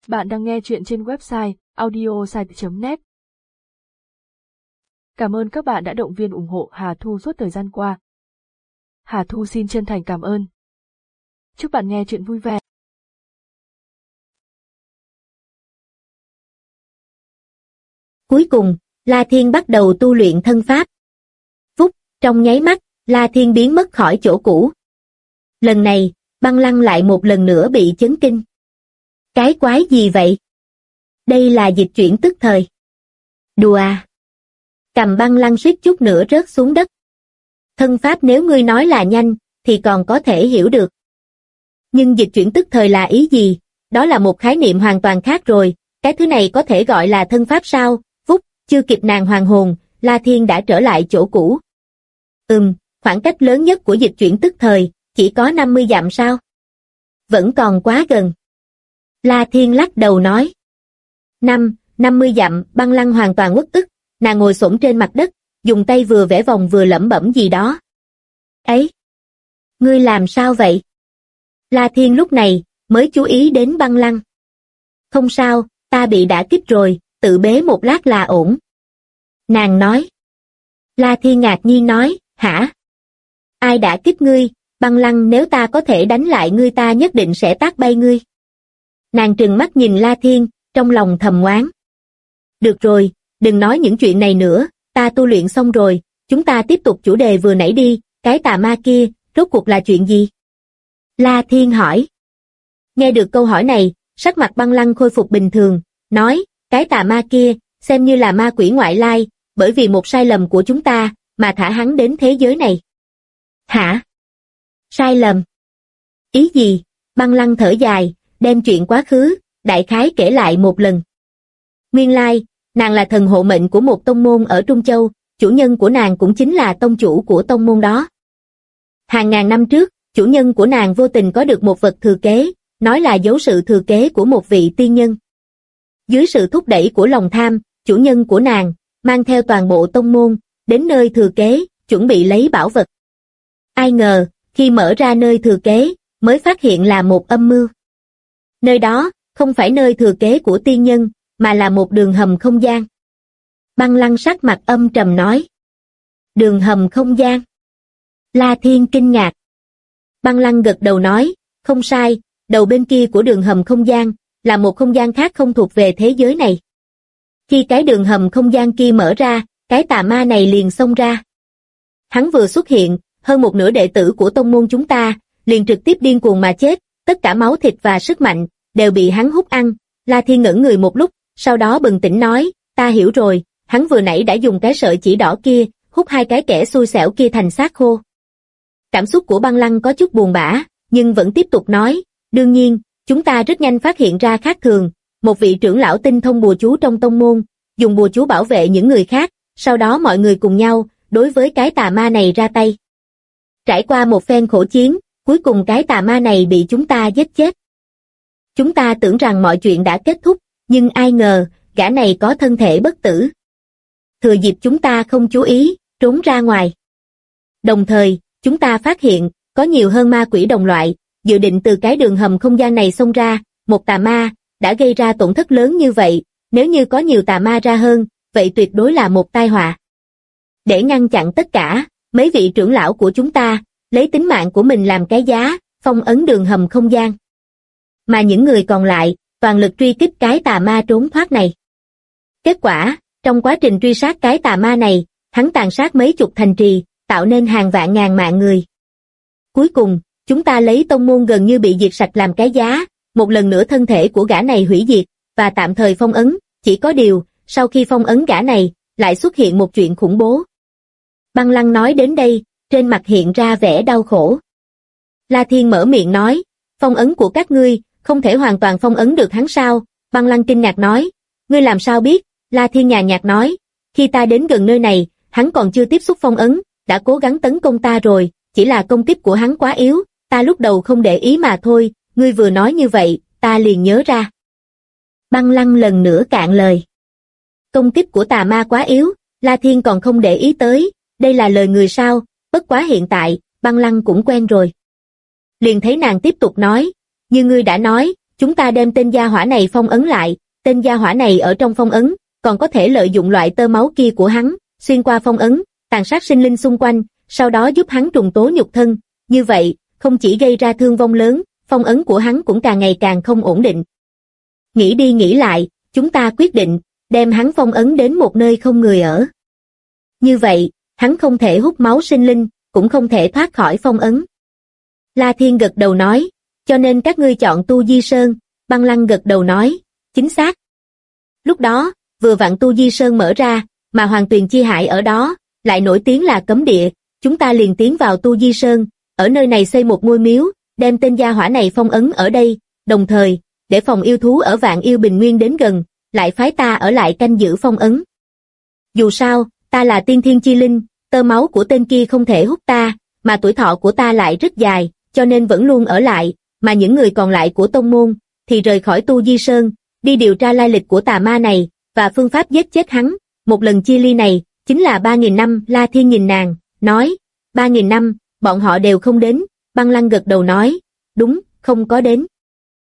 Bạn đang nghe chuyện trên website audiosite.net. Cảm ơn các bạn đã động viên ủng hộ Hà Thu suốt thời gian qua. Hà Thu xin chân thành cảm ơn. Chúc bạn nghe chuyện vui vẻ. Cuối cùng, La Thiên bắt đầu tu luyện thân pháp. Phút, trong nháy mắt, La Thiên biến mất khỏi chỗ cũ. Lần này, Băng Lăng lại một lần nữa bị chấn kinh. Cái quái gì vậy? Đây là dịch chuyển tức thời. Đùa à? Cầm Băng Lăng suýt chút nữa rớt xuống đất. Thân pháp nếu ngươi nói là nhanh, thì còn có thể hiểu được. Nhưng dịch chuyển tức thời là ý gì? Đó là một khái niệm hoàn toàn khác rồi. Cái thứ này có thể gọi là thân pháp sao? Phúc, chưa kịp nàng hoàn hồn, La Thiên đã trở lại chỗ cũ. Khoảng cách lớn nhất của dịch chuyển tức thời, chỉ có 50 dặm sao? Vẫn còn quá gần. La Thiên lắc đầu nói. 50 dặm, Băng Lăng hoàn toàn uất ức, nàng ngồi xổm trên mặt đất, dùng tay vừa vẽ vòng vừa lẩm bẩm gì đó. Ấy! Ngươi làm sao vậy? La Thiên lúc này, mới chú ý đến Băng Lăng. Không sao, ta bị đả kích rồi, tự bế một lát là ổn. Nàng nói. La Thiên ngạc nhiên nói, hả? Ai đã kích ngươi? Băng Lăng, nếu ta có thể đánh lại ngươi ta nhất định sẽ tát bay ngươi. Nàng trừng mắt nhìn La Thiên, trong lòng thầm oán. Được rồi, đừng nói những chuyện này nữa, ta tu luyện xong rồi, chúng ta tiếp tục chủ đề vừa nãy đi, cái tà ma kia, rốt cuộc là chuyện gì? La Thiên hỏi. Nghe được câu hỏi này, sắc mặt Băng Lăng khôi phục bình thường, nói, cái tà ma kia, xem như là ma quỷ ngoại lai, bởi vì một sai lầm của chúng ta, mà thả hắn đến thế giới này. Hả? Sai lầm? Ý gì? Băng Lăng thở dài, đem chuyện quá khứ, đại khái kể lại một lần. Nguyên lai, nàng là thần hộ mệnh của một tông môn ở Trung Châu, chủ nhân của nàng cũng chính là tông chủ của tông môn đó. Hàng ngàn năm trước, chủ nhân của nàng vô tình có được một vật thừa kế, nói là dấu sự thừa kế của một vị tiên nhân. Dưới sự thúc đẩy của lòng tham, chủ nhân của nàng, mang theo toàn bộ tông môn, đến nơi thừa kế, chuẩn bị lấy bảo vật. Ai ngờ, khi mở ra nơi thừa kế, mới phát hiện là một âm mưu. Nơi đó, không phải nơi thừa kế của tiên nhân, mà là một đường hầm không gian. Băng Lăng sắc mặt âm trầm nói. Đường hầm không gian. La Thiên kinh ngạc. Băng Lăng gật đầu nói, không sai, đầu bên kia của đường hầm không gian, là một không gian khác không thuộc về thế giới này. Khi cái đường hầm không gian kia mở ra, cái tà ma này liền xông ra. Hắn vừa xuất hiện, hơn một nửa đệ tử của tông môn chúng ta, liền trực tiếp điên cuồng mà chết, tất cả máu thịt và sức mạnh, đều bị hắn hút ăn. La Thiên ngẩn người một lúc, sau đó bừng tỉnh nói, ta hiểu rồi, hắn vừa nãy đã dùng cái sợi chỉ đỏ kia, hút hai cái kẻ xui xẻo kia thành xác khô. Cảm xúc của Băng Lăng có chút buồn bã, nhưng vẫn tiếp tục nói, đương nhiên, chúng ta rất nhanh phát hiện ra khác thường, một vị trưởng lão tinh thông bùa chú trong tông môn, dùng bùa chú bảo vệ những người khác, sau đó mọi người cùng nhau, đối với cái tà ma này ra tay. Trải qua một phen khổ chiến, cuối cùng cái tà ma này bị chúng ta giết chết. Chúng ta tưởng rằng mọi chuyện đã kết thúc, nhưng ai ngờ, gã này có thân thể bất tử. Thừa dịp chúng ta không chú ý, trốn ra ngoài. Đồng thời, chúng ta phát hiện, có nhiều hơn ma quỷ đồng loại, dự định từ cái đường hầm không gian này xông ra, một tà ma, đã gây ra tổn thất lớn như vậy, nếu như có nhiều tà ma ra hơn, vậy tuyệt đối là một tai họa. Để ngăn chặn tất cả, mấy vị trưởng lão của chúng ta, lấy tính mạng của mình làm cái giá, phong ấn đường hầm không gian. Mà những người còn lại, toàn lực truy kích cái tà ma trốn thoát này. Kết quả, trong quá trình truy sát cái tà ma này, hắn tàn sát mấy chục thành trì, tạo nên hàng vạn ngàn mạng người. Cuối cùng, chúng ta lấy tông môn gần như bị diệt sạch làm cái giá, một lần nữa thân thể của gã này hủy diệt, và tạm thời phong ấn, chỉ có điều, sau khi phong ấn gã này, lại xuất hiện một chuyện khủng bố. Băng Lăng nói đến đây, trên mặt hiện ra vẻ đau khổ. La Thiên mở miệng nói, phong ấn của các ngươi, không thể hoàn toàn phong ấn được hắn sao? Băng Lăng kinh ngạc nói, ngươi làm sao biết? La Thiên nhàn nhạt nói, khi ta đến gần nơi này, hắn còn chưa tiếp xúc phong ấn, đã cố gắng tấn công ta rồi, chỉ là công kích của hắn quá yếu, ta lúc đầu không để ý mà thôi, ngươi vừa nói như vậy, ta liền nhớ ra. Băng Lăng lần nữa cạn lời. Công kích của tà ma quá yếu, La Thiên còn không để ý tới, đây là lời người sao, bất quá hiện tại, Băng Lăng cũng quen rồi. Liền thấy nàng tiếp tục nói, như ngươi đã nói, chúng ta đem tên gia hỏa này phong ấn lại, tên gia hỏa này ở trong phong ấn, còn có thể lợi dụng loại tơ máu kia của hắn, xuyên qua phong ấn, tàn sát sinh linh xung quanh, sau đó giúp hắn trùng tố nhục thân, như vậy, không chỉ gây ra thương vong lớn, phong ấn của hắn cũng càng ngày càng không ổn định. Nghĩ đi nghĩ lại, chúng ta quyết định, đem hắn phong ấn đến một nơi không người ở. Như vậy, hắn không thể hút máu sinh linh, cũng không thể thoát khỏi phong ấn. La Thiên gật đầu nói, cho nên các ngươi chọn Tu Di Sơn, Băng Lăng gật đầu nói, chính xác. Lúc đó, vừa vặn Tu Di Sơn mở ra, mà Hoàng Tuyền Chi Hải ở đó, lại nổi tiếng là cấm địa, chúng ta liền tiến vào Tu Di Sơn, ở nơi này xây một ngôi miếu, đem tên gia hỏa này phong ấn ở đây, đồng thời, để phòng yêu thú ở Vạn Yêu Bình Nguyên đến gần, lại phái ta ở lại canh giữ phong ấn. Dù sao, ta là tiên thiên chi linh, tơ máu của tên kia không thể hút ta, mà tuổi thọ của ta lại rất dài, cho nên vẫn luôn ở lại, mà những người còn lại của tông môn, thì rời khỏi Tu Di Sơn, đi điều tra lai lịch của tà ma này, và phương pháp giết chết hắn, một lần chia ly này, chính là 3.000 năm. La Thiên nhìn nàng, nói, 3.000 năm, bọn họ đều không đến, Băng Lăng gật đầu nói, đúng, không có đến.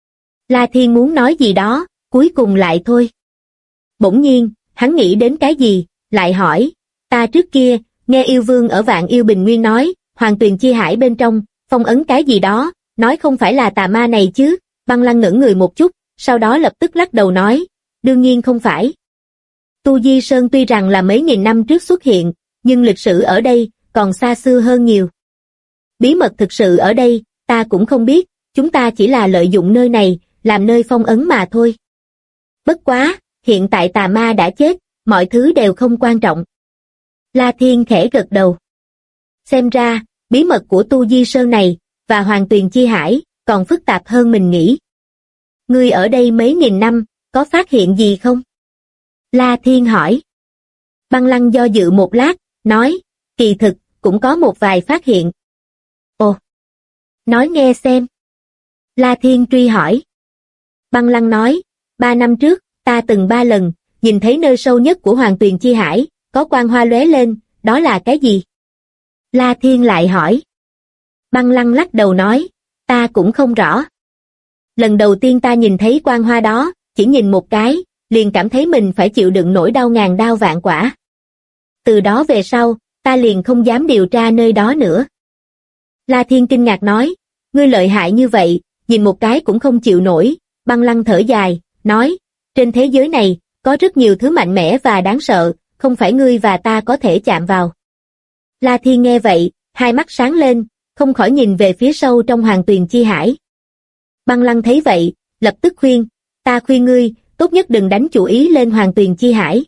La Thiên muốn nói gì đó, cuối cùng lại thôi. Bỗng nhiên, hắn nghĩ đến cái gì, lại hỏi, ta trước kia, nghe yêu vương ở Vạn Yêu Bình Nguyên nói, Hoàng Tuyền Chi Hải bên trong, phong ấn cái gì đó, nói không phải là tà ma này chứ, Băng Lăng ngẩn người một chút, sau đó lập tức lắc đầu nói, đương nhiên không phải. Tu Di Sơn tuy rằng là mấy nghìn năm trước xuất hiện, nhưng lịch sử ở đây, còn xa xưa hơn nhiều. Bí mật thực sự ở đây, ta cũng không biết, chúng ta chỉ là lợi dụng nơi này, làm nơi phong ấn mà thôi. Bất quá, hiện tại tà ma đã chết, mọi thứ đều không quan trọng. La Thiên khẽ gật đầu. Xem ra, bí mật của Tu Di Sơn này, và Hoàng Tuyền Chi Hải, còn phức tạp hơn mình nghĩ. Ngươi ở đây mấy nghìn năm, có phát hiện gì không? La Thiên hỏi. Băng Lăng do dự một lát, nói, kỳ thực, cũng có một vài phát hiện. Ồ! Nói nghe xem. La Thiên truy hỏi. Băng Lăng nói, 3 năm trước, ta từng 3 lần, nhìn thấy nơi sâu nhất của Hoàng Tuyền Chi Hải, có quang hoa lóe lên, đó là cái gì? La Thiên lại hỏi. Băng Lăng lắc đầu nói, ta cũng không rõ. Lần đầu tiên ta nhìn thấy quang hoa đó, chỉ nhìn một cái, liền cảm thấy mình phải chịu đựng nỗi đau ngàn đao vạn quả. Từ đó về sau, ta liền không dám điều tra nơi đó nữa. La Thiên kinh ngạc nói, ngươi lợi hại như vậy, nhìn một cái cũng không chịu nổi. Băng Lăng thở dài, nói, trên thế giới này, có rất nhiều thứ mạnh mẽ và đáng sợ, không phải ngươi và ta có thể chạm vào. La Thiên nghe vậy, hai mắt sáng lên, không khỏi nhìn về phía sâu trong Hoàng Tuyền Chi Hải. Băng Lăng thấy vậy, lập tức khuyên, ta khuyên ngươi, tốt nhất đừng đánh chủ ý lên Hoàng Tuyền Chi Hải.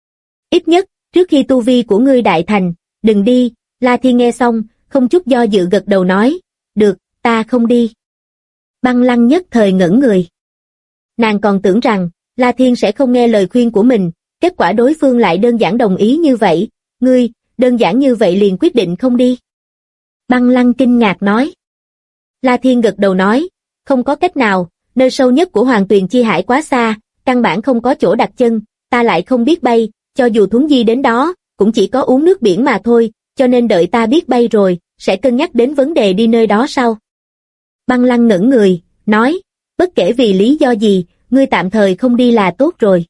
Ít nhất, trước khi tu vi của ngươi đại thành, đừng đi. La Thiên nghe xong, không chút do dự gật đầu nói, được, ta không đi. Băng Lăng nhất thời ngẩn người. Nàng còn tưởng rằng, La Thiên sẽ không nghe lời khuyên của mình, kết quả đối phương lại đơn giản đồng ý như vậy, ngươi, đơn giản như vậy liền quyết định không đi. Băng Lăng kinh ngạc nói. La Thiên gật đầu nói, không có cách nào, nơi sâu nhất của Hoàng Tuyền Chi Hải quá xa, căn bản không có chỗ đặt chân, ta lại không biết bay, cho dù thuấn di đến đó, cũng chỉ có uống nước biển mà thôi, cho nên đợi ta biết bay rồi, sẽ cân nhắc đến vấn đề đi nơi đó sau. Băng Lăng ngẩn người, nói, bất kể vì lý do gì, ngươi tạm thời không đi là tốt rồi.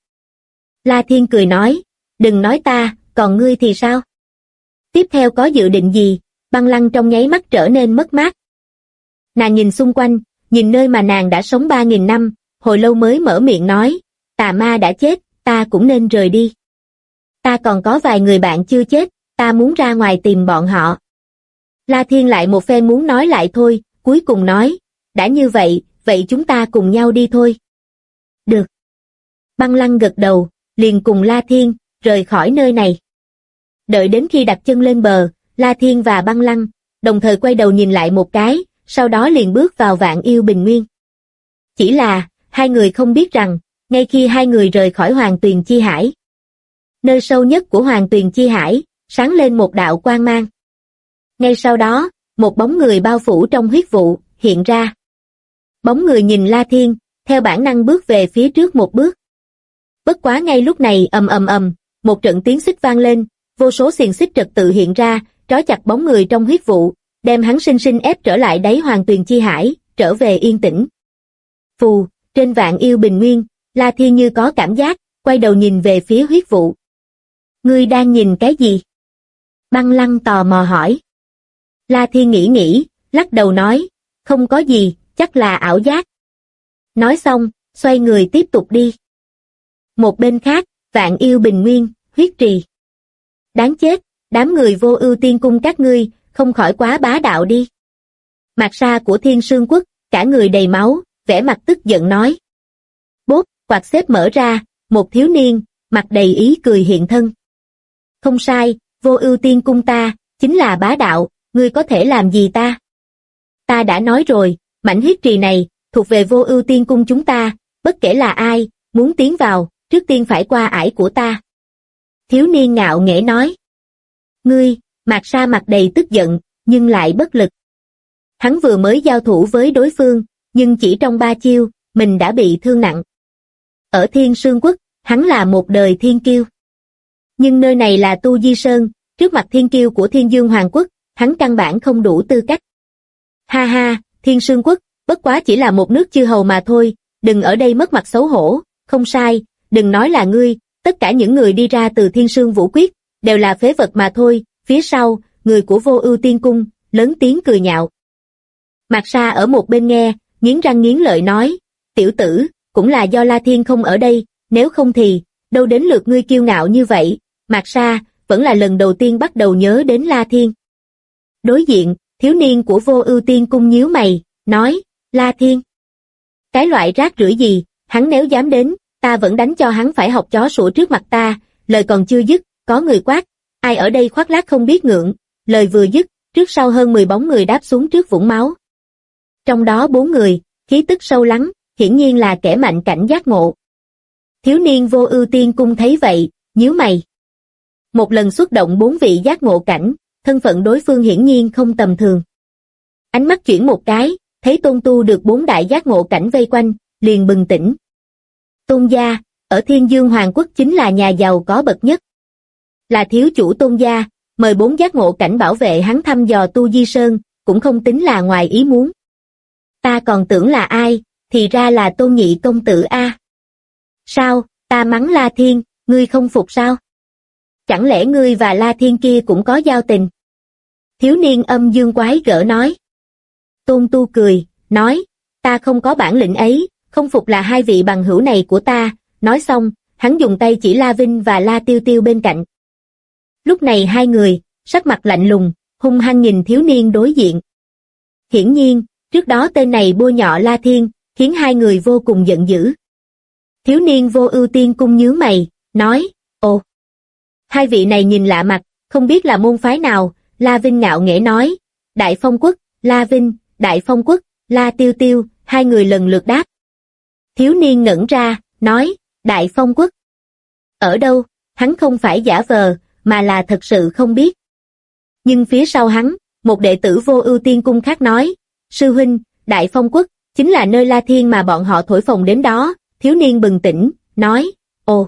La Thiên cười nói, đừng nói ta, còn ngươi thì sao? Tiếp theo có dự định gì? Băng Lăng trong nháy mắt trở nên mất mát. Nàng nhìn xung quanh, nhìn nơi mà nàng đã sống 3.000 năm, hồi lâu mới mở miệng nói, tà ma đã chết, ta cũng nên rời đi. Ta còn có vài người bạn chưa chết, ta muốn ra ngoài tìm bọn họ. La Thiên lại một phen muốn nói lại thôi, cuối cùng nói, đã như vậy, vậy chúng ta cùng nhau đi thôi. Được. Băng Lăng gật đầu, liền cùng La Thiên, rời khỏi nơi này. Đợi đến khi đặt chân lên bờ, La Thiên và Băng Lăng, đồng thời quay đầu nhìn lại một cái, sau đó liền bước vào Vạn Yêu Bình Nguyên. Chỉ là, hai người không biết rằng, ngay khi hai người rời khỏi Hoàng Tuyền Chi Hải, nơi sâu nhất của Hoàng Tuyền Chi Hải, sáng lên một đạo quang mang. Ngay sau đó, một bóng người bao phủ trong huyết vụ, hiện ra. Bóng người nhìn La Thiên, theo bản năng bước về phía trước một bước. Bất quá ngay lúc này ầm ầm ầm, một trận tiếng xích vang lên, vô số xiềng xích trật tự hiện ra, trói chặt bóng người trong huyết vụ, đem hắn sinh sinh ép trở lại đáy Hoàng Tuyền Chi Hải, trở về yên tĩnh. Phù, trên Vạn Yêu Bình Nguyên, La Thiên như có cảm giác, quay đầu nhìn về phía Huyết Vụ. Ngươi đang nhìn cái gì? Băng Lăng tò mò hỏi. La Thiên nghĩ, lắc đầu nói, không có gì, chắc là ảo giác. Nói xong, xoay người tiếp tục đi. Một bên khác, Vạn Yêu Bình Nguyên, Huyết Trì. Đáng chết, đám người Vô Ưu Tiên Cung các ngươi, không khỏi quá bá đạo đi. Mạc Sa của Thiên Sương Quốc, cả người đầy máu, vẻ mặt tức giận nói. Bốp, quạt xếp mở ra, một thiếu niên, mặt đầy ý cười hiện thân. Không sai, Vô Ưu Tiên Cung ta, chính là bá đạo, ngươi có thể làm gì ta? Ta đã nói rồi, mảnh Huyết Trì này, thuộc về Vô Ưu Tiên Cung chúng ta, bất kể là ai, muốn tiến vào, trước tiên phải qua ải của ta. Thiếu niên ngạo nghễ nói. Ngươi, Mạc Sa mặt đầy tức giận, nhưng lại bất lực. Hắn vừa mới giao thủ với đối phương, nhưng chỉ trong 3 chiêu, mình đã bị thương nặng. Ở Thiên Sương Quốc, hắn là một đời thiên kiêu. Nhưng nơi này là Tu Di Sơn, trước mặt thiên kiêu của Thiên Dương Hoàng Quốc, hắn căn bản không đủ tư cách. Ha ha, Thiên Sương Quốc, bất quá chỉ là một nước chư hầu mà thôi, đừng ở đây mất mặt xấu hổ, không sai, đừng nói là ngươi, tất cả những người đi ra từ Thiên Sương Vũ Quyết, đều là phế vật mà thôi. Phía sau, người của Vô Ưu Tiên Cung, lớn tiếng cười nhạo. Mạc Sa ở một bên nghe, nghiến răng nghiến lợi nói, tiểu tử, cũng là do La Thiên không ở đây, nếu không thì, đâu đến lượt ngươi kiêu ngạo như vậy. Mạc Sa, vẫn là lần đầu tiên bắt đầu nhớ đến La Thiên. Đối diện, thiếu niên của Vô Ưu Tiên Cung nhíu mày, nói, La Thiên. Cái loại rác rưởi gì, hắn nếu dám đến, ta vẫn đánh cho hắn phải học chó sủa trước mặt ta. Lời còn chưa dứt, có người quát, ai ở đây khoác lác không biết ngượng. Lời vừa dứt, trước sau hơn 10 bóng người đáp xuống trước vũng máu. Trong đó 4 người, khí tức sâu lắng, hiển nhiên là kẻ mạnh cảnh giác ngộ. Thiếu niên Vô Ưu Tiên Cung thấy vậy, nhíu mày. Một lần xuất động 4 vị giác ngộ cảnh, thân phận đối phương hiển nhiên không tầm thường. Ánh mắt chuyển một cái, thấy Tôn Tu được 4 đại giác ngộ cảnh vây quanh, liền bừng tỉnh. Tôn gia, ở Thiên Dương Hoàng Quốc chính là nhà giàu có bậc nhất. Là thiếu chủ Tôn gia, mời 4 giác ngộ cảnh bảo vệ hắn thăm dò Tu Di Sơn, cũng không tính là ngoài ý muốn. Ta còn tưởng là ai, thì ra là Tôn nhị công tử a. Sao, ta mắng La Thiên, ngươi không phục sao? Chẳng lẽ ngươi và La Thiên kia cũng có giao tình? Thiếu niên âm dương quái gở nói. Tôn Tu cười, nói, ta không có bản lĩnh ấy, không phục là hai vị bằng hữu này của ta. Nói xong, hắn dùng tay chỉ La Vinh và La Tiêu Tiêu bên cạnh. Lúc này hai người, sắc mặt lạnh lùng, hung hăng nhìn thiếu niên đối diện. Hiển nhiên, trước đó tên này bôi nhọ La Thiên, khiến hai người vô cùng giận dữ. Thiếu niên Vô Ưu Tiên Cung nhướng mày, nói, ồ. Hai vị này nhìn lạ mặt, không biết là môn phái nào. La Vinh ngạo nghễ nói, Đại Phong Quốc. La Vinh, Đại Phong Quốc. La Tiêu Tiêu, hai người lần lượt đáp. Thiếu niên ngẩn ra, nói, Đại Phong Quốc. Ở đâu? Hắn không phải giả vờ, mà là thật sự không biết. Nhưng phía sau hắn, một đệ tử Vô Ưu Tiên Cung khác nói, sư huynh, Đại Phong Quốc, chính là nơi La Thiên mà bọn họ thổi phồng đến đó. Thiếu niên bừng tỉnh, nói, ồ.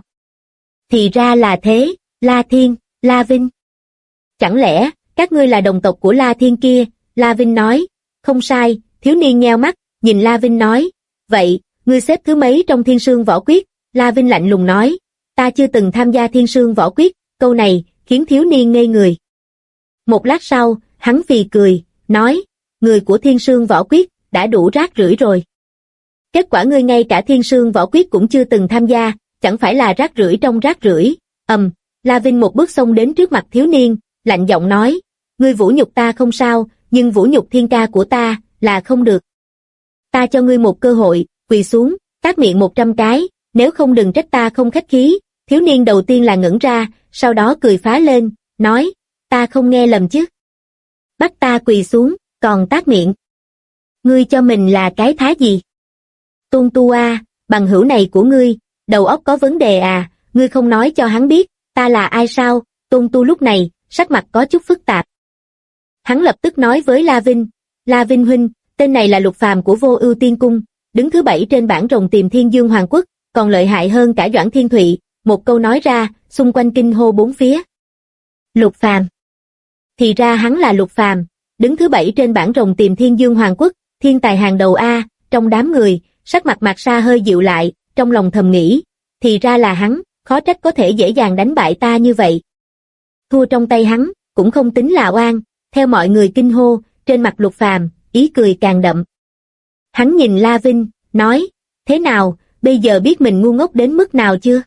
Thì ra là thế, La Thiên, La Vinh. Chẳng lẽ, các ngươi là đồng tộc của La Thiên kia? La Vinh nói, không sai. Thiếu niên nheo mắt, nhìn La Vinh nói, vậy, ngươi xếp thứ mấy trong Thiên Sương Võ Quyết? La Vinh lạnh lùng nói, ta chưa từng tham gia Thiên Sương Võ Quyết. Câu này, khiến thiếu niên ngây người. Một lát sau, hắn phì cười, nói, người của Thiên Sương Võ Quyết, đã đủ rác rưởi rồi. Kết quả ngươi ngay cả Thiên Sương Võ Quyết cũng chưa từng tham gia, chẳng phải là rác rưởi trong rác rưởi. La Vinh một bước xông đến trước mặt thiếu niên, lạnh giọng nói, ngươi vũ nhục ta không sao, nhưng vũ nhục thiên ca của ta, là không được. Ta cho ngươi một cơ hội, quỳ xuống, tát miệng 100 cái, nếu không đừng trách ta không khách khí. Thiếu niên đầu tiên là ngẩn ra, sau đó cười phá lên, nói, ta không nghe lầm chứ. Bắt ta quỳ xuống, còn tát miệng. Ngươi cho mình là cái thá gì? Tôn Tu a, bằng hữu này của ngươi, đầu óc có vấn đề à, ngươi không nói cho hắn biết, ta là ai sao? Tôn Tu lúc này, sắc mặt có chút phức tạp. Hắn lập tức nói với La Vinh huynh, tên này là Lục Phàm của Vô Ưu Tiên Cung, đứng thứ 7 trên bảng rồng tìm Thiên Dương Hoàng Quốc, còn lợi hại hơn cả Doãn Thiên Thụy. Một câu nói ra, xung quanh kinh hô bốn phía. Lục Phàm. Thì ra hắn là Lục Phàm, đứng thứ 7 trên bảng rồng tìm Thiên Dương Hoàng Quốc, thiên tài hàng đầu a. Trong đám người, sắc mặt Mạc Sa hơi dịu lại, trong lòng thầm nghĩ, thì ra là hắn, khó trách có thể dễ dàng đánh bại ta như vậy. Thua trong tay hắn, cũng không tính là oan, theo mọi người kinh hô, trên mặt Lục Phàm, ý cười càng đậm. Hắn nhìn La Vinh, nói, thế nào, bây giờ biết mình ngu ngốc đến mức nào chưa?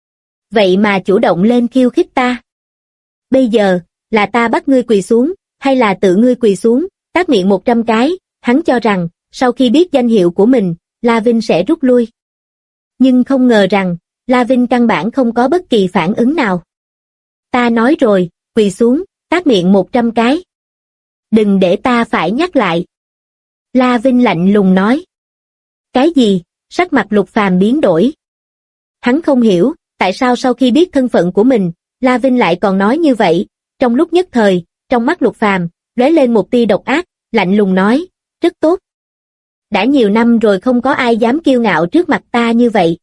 Vậy mà chủ động lên khiêu khích ta. Bây giờ, là ta bắt ngươi quỳ xuống, hay là tự ngươi quỳ xuống, tát miệng 100 cái, hắn cho rằng, sau khi biết danh hiệu của mình, La Vinh sẽ rút lui. Nhưng không ngờ rằng, La Vinh căn bản không có bất kỳ phản ứng nào. Ta nói rồi, quỳ xuống, tát miệng 100 cái. Đừng để ta phải nhắc lại. La Vinh lạnh lùng nói. Cái gì? Sắc mặt Lục Phàm biến đổi. Hắn không hiểu, tại sao sau khi biết thân phận của mình, La Vinh lại còn nói như vậy. Trong lúc nhất thời, trong mắt Lục Phàm lóe lên một tia độc ác, lạnh lùng nói, rất tốt. Đã nhiều năm rồi không có ai dám kiêu ngạo trước mặt ta như vậy.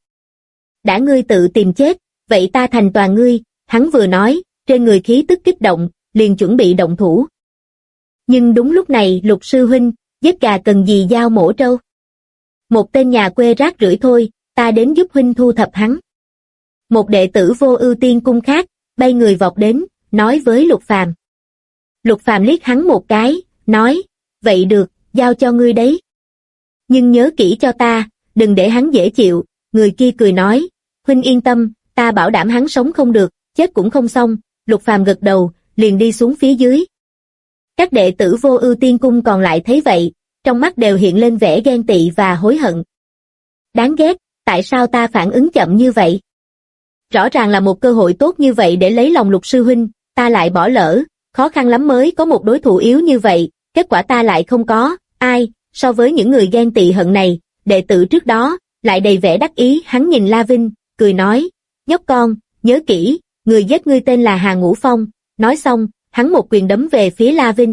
Đã ngươi tự tìm chết, vậy ta thành toàn ngươi, hắn vừa nói, trên người khí tức kích động, liền chuẩn bị động thủ. Nhưng đúng lúc này Lục sư huynh, giết gà cần gì dao mổ trâu. Một tên nhà quê rác rưởi thôi, ta đến giúp huynh thu thập hắn. Một đệ tử Vô Ưu Tiên cung khác, bay người vọt đến, nói với Lục Phàm. Lục Phàm liếc hắn một cái, nói, vậy được, giao cho ngươi đấy. Nhưng nhớ kỹ cho ta, đừng để hắn dễ chịu. Người kia cười nói, huynh yên tâm, ta bảo đảm hắn sống không được, chết cũng không xong. Lục Phàm gật đầu, liền đi xuống phía dưới. Các đệ tử Vô Ưu Tiên cung còn lại thấy vậy, trong mắt đều hiện lên vẻ ghen tị và hối hận. Đáng ghét, tại sao ta phản ứng chậm như vậy? Rõ ràng là một cơ hội tốt như vậy để lấy lòng Lục sư huynh, ta lại bỏ lỡ, khó khăn lắm mới có một đối thủ yếu như vậy, kết quả ta lại không có, ai, so với những người ghen tị hận này, đệ tử trước đó, lại đầy vẻ đắc ý. Hắn nhìn La Vinh, cười nói, nhóc con, nhớ kỹ, người giết ngươi tên là Hà Ngũ Phong. Nói xong, hắn một quyền đấm về phía La Vinh.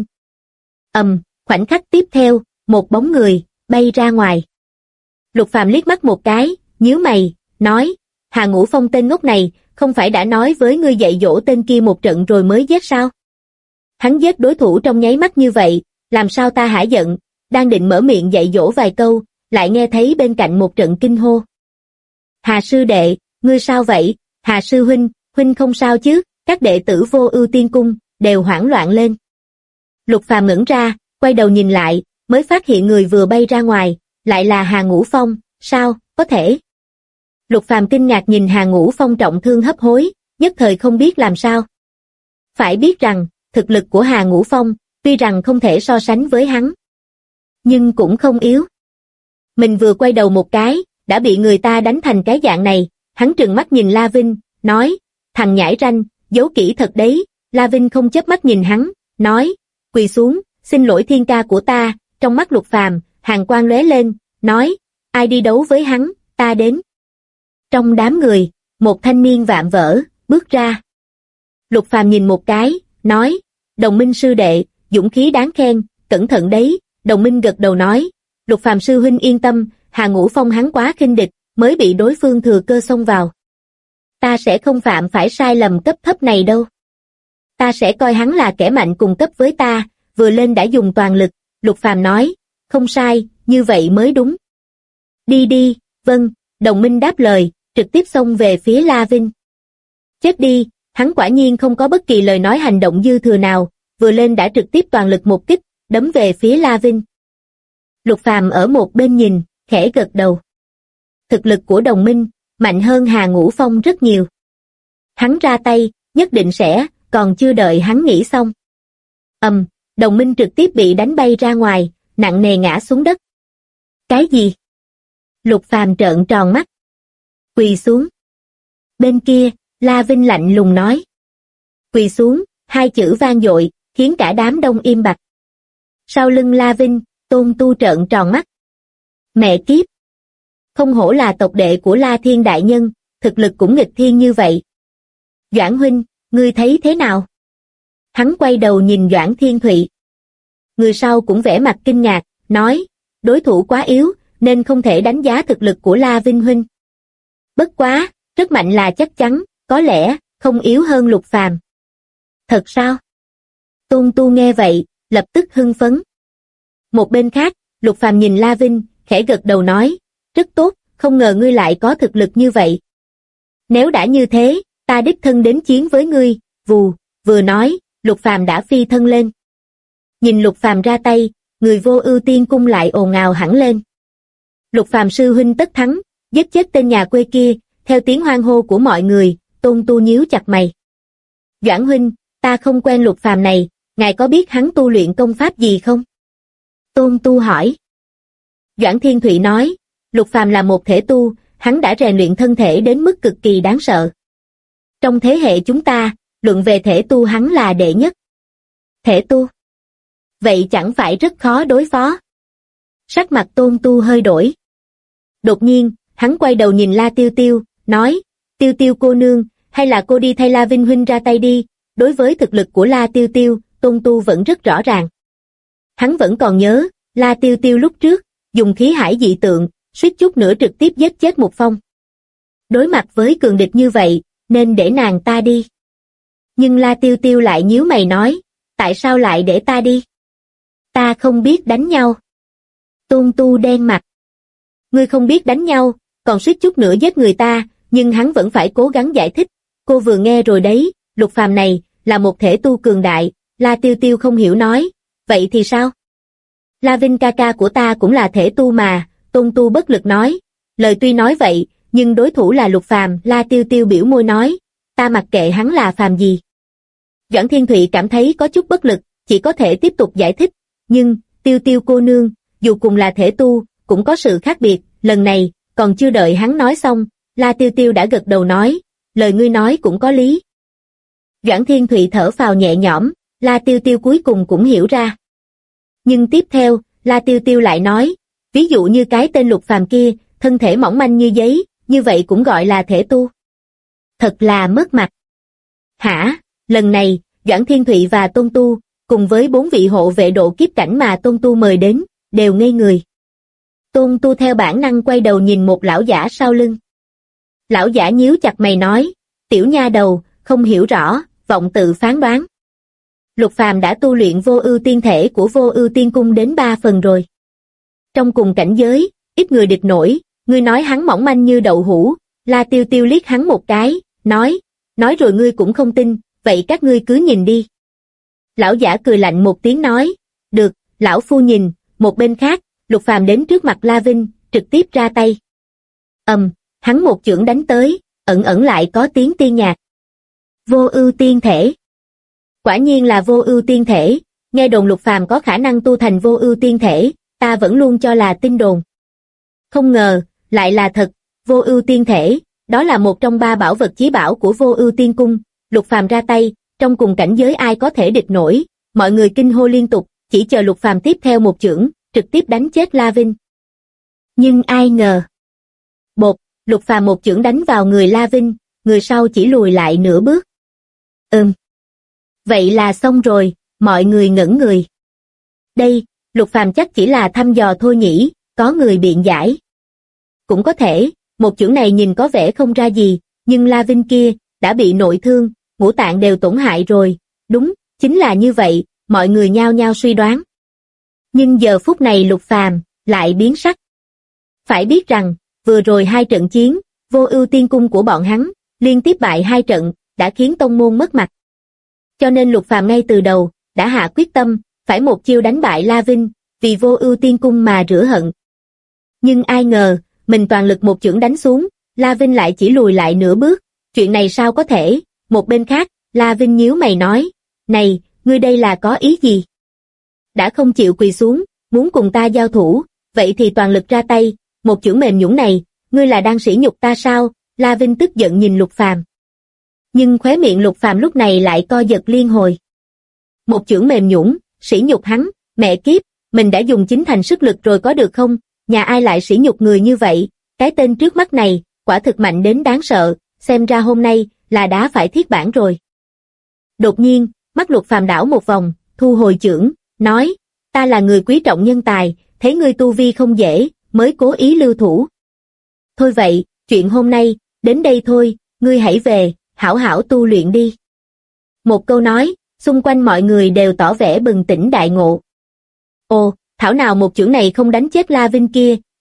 Khoảnh khắc tiếp theo, một bóng người bay ra ngoài. Lục Phàm liếc mắt một cái, nhíu mày, nói, Hà Ngũ Phong tên ngốc này, không phải đã nói với ngươi dạy dỗ tên kia một trận rồi mới giết sao? Hắn giết đối thủ trong nháy mắt như vậy, làm sao ta hả giận? Đang định mở miệng dạy dỗ vài câu, lại nghe thấy bên cạnh một trận kinh hô. Hà sư đệ, ngươi sao vậy? Hà sư huynh, huynh không sao chứ? Các đệ tử Vô Ưu Tiên cung đều hoảng loạn lên. Lục Phàm ngẩng ra, quay đầu nhìn lại, mới phát hiện người vừa bay ra ngoài, lại là Hà Ngũ Phong. Sao, có thể? Lục Phàm kinh ngạc nhìn Hà Ngũ Phong trọng thương hấp hối, nhất thời không biết làm sao. Phải biết rằng, thực lực của Hà Ngũ Phong, tuy rằng không thể so sánh với hắn, nhưng cũng không yếu. Mình vừa quay đầu một cái, đã bị người ta đánh thành cái dạng này. Hắn trừng mắt nhìn La Vinh, nói, thằng nhãi ranh, giấu kỹ thật đấy. La Vinh không chớp mắt nhìn hắn, nói, quỳ xuống, xin lỗi thiên ca của ta. Trong mắt Lục Phàm, hàn quang lóe lên, nói, ai đi đấu với hắn, ta đến. Trong đám người, một thanh niên vạm vỡ bước ra. Lục Phàm nhìn một cái, nói, Đồng Minh sư đệ, dũng khí đáng khen, cẩn thận đấy. Đồng Minh gật đầu nói, Lục Phàm sư huynh yên tâm, Hà Ngũ Phong hắn quá khinh địch, mới bị đối phương thừa cơ xông vào. Ta sẽ không phạm phải sai lầm cấp thấp này đâu. Ta sẽ coi hắn là kẻ mạnh cùng cấp với ta, vừa lên đã dùng toàn lực. Lục Phàm nói, không sai, như vậy mới đúng. Đi đi, vâng. Đồng Minh đáp lời, trực tiếp xông về phía La Vinh. Chết đi, hắn quả nhiên không có bất kỳ lời nói hành động dư thừa nào, vừa lên đã trực tiếp toàn lực một kích, đấm về phía La Vinh. Lục Phàm ở một bên nhìn, khẽ gật đầu. Thực lực của Đồng Minh, mạnh hơn Hà Ngũ Phong rất nhiều. Hắn ra tay, nhất định sẽ, còn chưa đợi hắn nghĩ xong. Đồng Minh trực tiếp bị đánh bay ra ngoài, nặng nề ngã xuống đất. Cái gì? Lục Phàm trợn tròn mắt. Quỳ xuống. Bên kia, La Vinh lạnh lùng nói. Quỳ xuống, hai chữ vang dội, khiến cả đám đông im bặt. Sau lưng La Vinh, Tôn Tu trợn tròn mắt. Mẹ kiếp! Không hổ là tộc đệ của La Thiên đại nhân, thực lực cũng nghịch thiên như vậy. Doãn huynh, ngươi thấy thế nào? Hắn quay đầu nhìn Doãn Thiên Thụy. Người sau cũng vẻ mặt kinh ngạc, nói, đối thủ quá yếu, nên không thể đánh giá thực lực của La Vinh huynh. Bất quá, rất mạnh là chắc chắn, có lẽ, không yếu hơn Lục Phàm. Thật sao? Tôn Tu nghe vậy, lập tức hưng phấn. Một bên khác, Lục Phàm nhìn La Vinh, khẽ gật đầu nói, rất tốt, không ngờ ngươi lại có thực lực như vậy. Nếu đã như thế, ta đích thân đến chiến với ngươi, vù, vừa nói, Lục Phàm đã phi thân lên. Nhìn Lục Phàm ra tay, người Vô Ưu Tiên cung lại ồn ào hẳn lên. Lục Phàm sư huynh tất thắng, giết chết tên nhà quê kia, theo tiếng hoan hô của mọi người, Tôn Tu nhíu chặt mày. Doãn huynh, ta không quen Lục Phàm này, ngài có biết hắn tu luyện công pháp gì không? Tôn Tu hỏi. Doãn Thiên Thụy nói, Lục Phàm là một thể tu, hắn đã rèn luyện thân thể đến mức cực kỳ đáng sợ. Trong thế hệ chúng ta, luận về thể tu hắn là đệ nhất. Thể tu? Vậy chẳng phải rất khó đối phó? Sắc mặt Tôn Tu hơi đổi. Đột nhiên, hắn quay đầu nhìn La Tiêu Tiêu, nói, Tiêu Tiêu cô nương, hay là cô đi thay La Vinh huynh ra tay đi. Đối với thực lực của La Tiêu Tiêu, Tôn Tu vẫn rất rõ ràng. Hắn vẫn còn nhớ, La Tiêu Tiêu lúc trước, dùng khí hải dị tượng, suýt chút nữa trực tiếp giết chết Mục Phong. Đối mặt với cường địch như vậy, nên để nàng ta đi. Nhưng La Tiêu Tiêu lại nhíu mày nói, tại sao lại để ta đi? Ta không biết đánh nhau. Tôn Tu đen mặt. Ngươi không biết đánh nhau, còn suýt chút nữa giết người ta, nhưng hắn vẫn phải cố gắng giải thích. Cô vừa nghe rồi đấy, Lục Phàm này, là một thể tu cường đại. La Tiêu Tiêu không hiểu nói, vậy thì sao? La Vinh ca ca của ta cũng là thể tu mà, Tôn Tu bất lực nói. Lời tuy nói vậy, nhưng đối thủ là Lục Phàm. La Tiêu Tiêu biểu môi nói, ta mặc kệ hắn là phàm gì. Doãn Thiên Thụy cảm thấy có chút bất lực, chỉ có thể tiếp tục giải thích, nhưng, Tiêu Tiêu cô nương, dù cùng là thể tu, cũng có sự khác biệt. Lần này, còn chưa đợi hắn nói xong, La Tiêu Tiêu đã gật đầu nói, lời ngươi nói cũng có lý. Doãn Thiên Thụy thở phào nhẹ nhõm, La Tiêu Tiêu cuối cùng cũng hiểu ra. Nhưng tiếp theo, La Tiêu Tiêu lại nói, ví dụ như cái tên Lục Phàm kia, thân thể mỏng manh như giấy, như vậy cũng gọi là thể tu. Thật là mất mặt. Hả? Lần này, Doãn Thiên Thụy và Tôn Tu, cùng với 4 vị hộ vệ độ kiếp cảnh mà Tôn Tu mời đến, đều ngây người. Tôn Tu theo bản năng quay đầu nhìn một lão giả sau lưng. Lão giả nhíu chặt mày nói, tiểu nha đầu, không hiểu rõ, vọng tự phán đoán. Lục Phàm đã tu luyện Vô Ưu Tiên thể của Vô Ưu Tiên cung đến 3 phần rồi. Trong cùng cảnh giới, ít người địch nổi, ngươi nói hắn mỏng manh như đậu hũ. La Tiêu Tiêu liếc hắn một cái, nói rồi ngươi cũng không tin, vậy các ngươi cứ nhìn đi. Lão giả cười lạnh một tiếng nói, được, lão phu nhìn. Một bên khác, Lục Phàm đến trước mặt La Vinh, trực tiếp ra tay. Hắn một chưởng đánh tới, ẩn lại có tiếng tiên nhạc. Vô Ưu Tiên thể. Quả nhiên là Vô Ưu Tiên thể, nghe đồn Lục Phàm có khả năng tu thành Vô Ưu Tiên thể, ta vẫn luôn cho là tin đồn. Không ngờ, lại là thật, Vô Ưu Tiên thể, đó là một trong 3 bảo vật chí bảo của Vô Ưu Tiên cung. Lục Phàm ra tay, trong cùng cảnh giới ai có thể địch nổi, mọi người kinh hô liên tục, chỉ chờ Lục Phàm tiếp theo một chưởng, trực tiếp đánh chết La Vinh. Nhưng ai ngờ. Bột, Lục Phàm một chưởng đánh vào người La Vinh, người sau chỉ lùi lại nửa bước. Vậy là xong rồi, mọi người ngẩn người. Đây, Lục Phàm chắc chỉ là thăm dò thôi nhỉ, có người biện giải. Cũng có thể, một chưởng này nhìn có vẻ không ra gì, nhưng La Vinh kia, đã bị nội thương, ngũ tạng đều tổn hại rồi. Đúng, chính là như vậy, mọi người nhao nhao suy đoán. Nhưng giờ phút này Lục Phàm lại biến sắc. Phải biết rằng, vừa rồi 2 trận chiến, Vô Ưu Tiên cung của bọn hắn, liên tiếp bại 2 trận, đã khiến tông môn mất mặt. Cho nên Lục Phàm ngay từ đầu, đã hạ quyết tâm, phải một chiêu đánh bại La Vinh, vì Vô Ưu Tiên cung mà rửa hận. Nhưng ai ngờ, mình toàn lực một chưởng đánh xuống, La Vinh lại chỉ lùi lại nửa bước, chuyện này sao có thể? Một bên khác, La Vinh nhíu mày nói, này, ngươi đây là có ý gì? Đã không chịu quỳ xuống, muốn cùng ta giao thủ, vậy thì toàn lực ra tay, một chưởng mềm nhũn này, ngươi là đang sỉ nhục ta sao? La Vinh tức giận nhìn Lục Phàm. Nhưng khóe miệng Lục Phàm lúc này lại co giật liên hồi. Một chưởng mềm nhũn, sỉ nhục hắn, mẹ kiếp, mình đã dùng chính thành sức lực rồi có được không? Nhà ai lại sỉ nhục người như vậy? Cái tên trước mắt này, quả thực mạnh đến đáng sợ, xem ra hôm nay là đá phải thiết bản rồi. Đột nhiên, mắt Lục Phàm đảo một vòng, thu hồi chưởng, nói, ta là người quý trọng nhân tài, thấy ngươi tu vi không dễ, mới cố ý lưu thủ. Thôi vậy, chuyện hôm nay, đến đây thôi, ngươi hãy về, hảo hảo tu luyện đi. Một câu nói, xung quanh mọi người đều tỏ vẻ bừng tỉnh đại ngộ. Ồ, thảo nào một chưởng này không đánh chết La Vinh kia,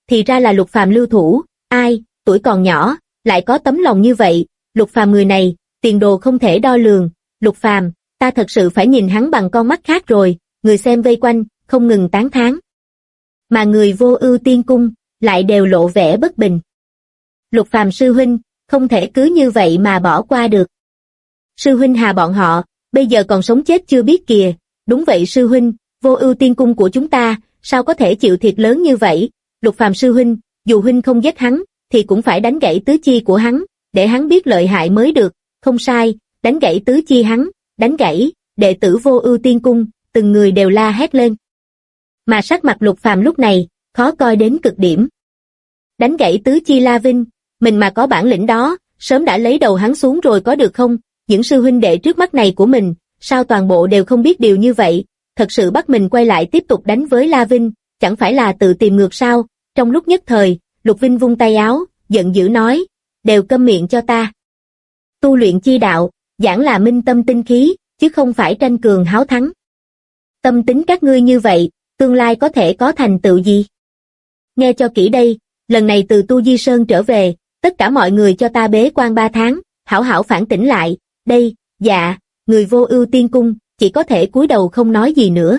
thì ra là Lục Phàm lưu thủ, ai, tuổi còn nhỏ, lại có tấm lòng như vậy, Lục Phàm người này, tiền đồ không thể đo lường, Lục Phàm, ta thật sự phải nhìn hắn bằng con mắt khác rồi, người xem vây quanh, không ngừng tán thán. Mà người Vô Ưu Tiên Cung, lại đều lộ vẻ bất bình. Lục Phàm sư huynh, không thể cứ như vậy mà bỏ qua được. Sư huynh hà bọn họ, bây giờ còn sống chết chưa biết kìa, đúng vậy sư huynh, Vô Ưu Tiên Cung của chúng ta, sao có thể chịu thiệt lớn như vậy, Lục Phàm sư huynh, dù huynh không giết hắn, thì cũng phải đánh gãy tứ chi của hắn, để hắn biết lợi hại mới được, không sai, đánh gãy tứ chi hắn, đánh gãy, đệ tử Vô Ưu Tiên Cung, từng người đều la hét lên. Mà sắc mặt Lục Phàm lúc này, khó coi đến cực điểm. Đánh gãy tứ chi La Vinh, mình mà có bản lĩnh đó, sớm đã lấy đầu hắn xuống rồi có được không, những sư huynh đệ trước mắt này của mình, sao toàn bộ đều không biết điều như vậy, thật sự bắt mình quay lại tiếp tục đánh với La Vinh, chẳng phải là tự tìm ngược sao, trong lúc nhất thời, Lục Vinh vung tay áo, giận dữ nói, đều câm miệng cho ta. Tu luyện chi đạo, giảng là minh tâm tinh khí, chứ không phải tranh cường háo thắng. Tâm tính các ngươi như vậy, tương lai có thể có thành tựu gì? Nghe cho kỹ đây, lần này từ Tu Di Sơn trở về, tất cả mọi người cho ta bế quan 3 tháng, hảo hảo phản tỉnh lại, đây, dạ, người Vô Ưu Tiên Cung, chỉ có thể cúi đầu không nói gì nữa.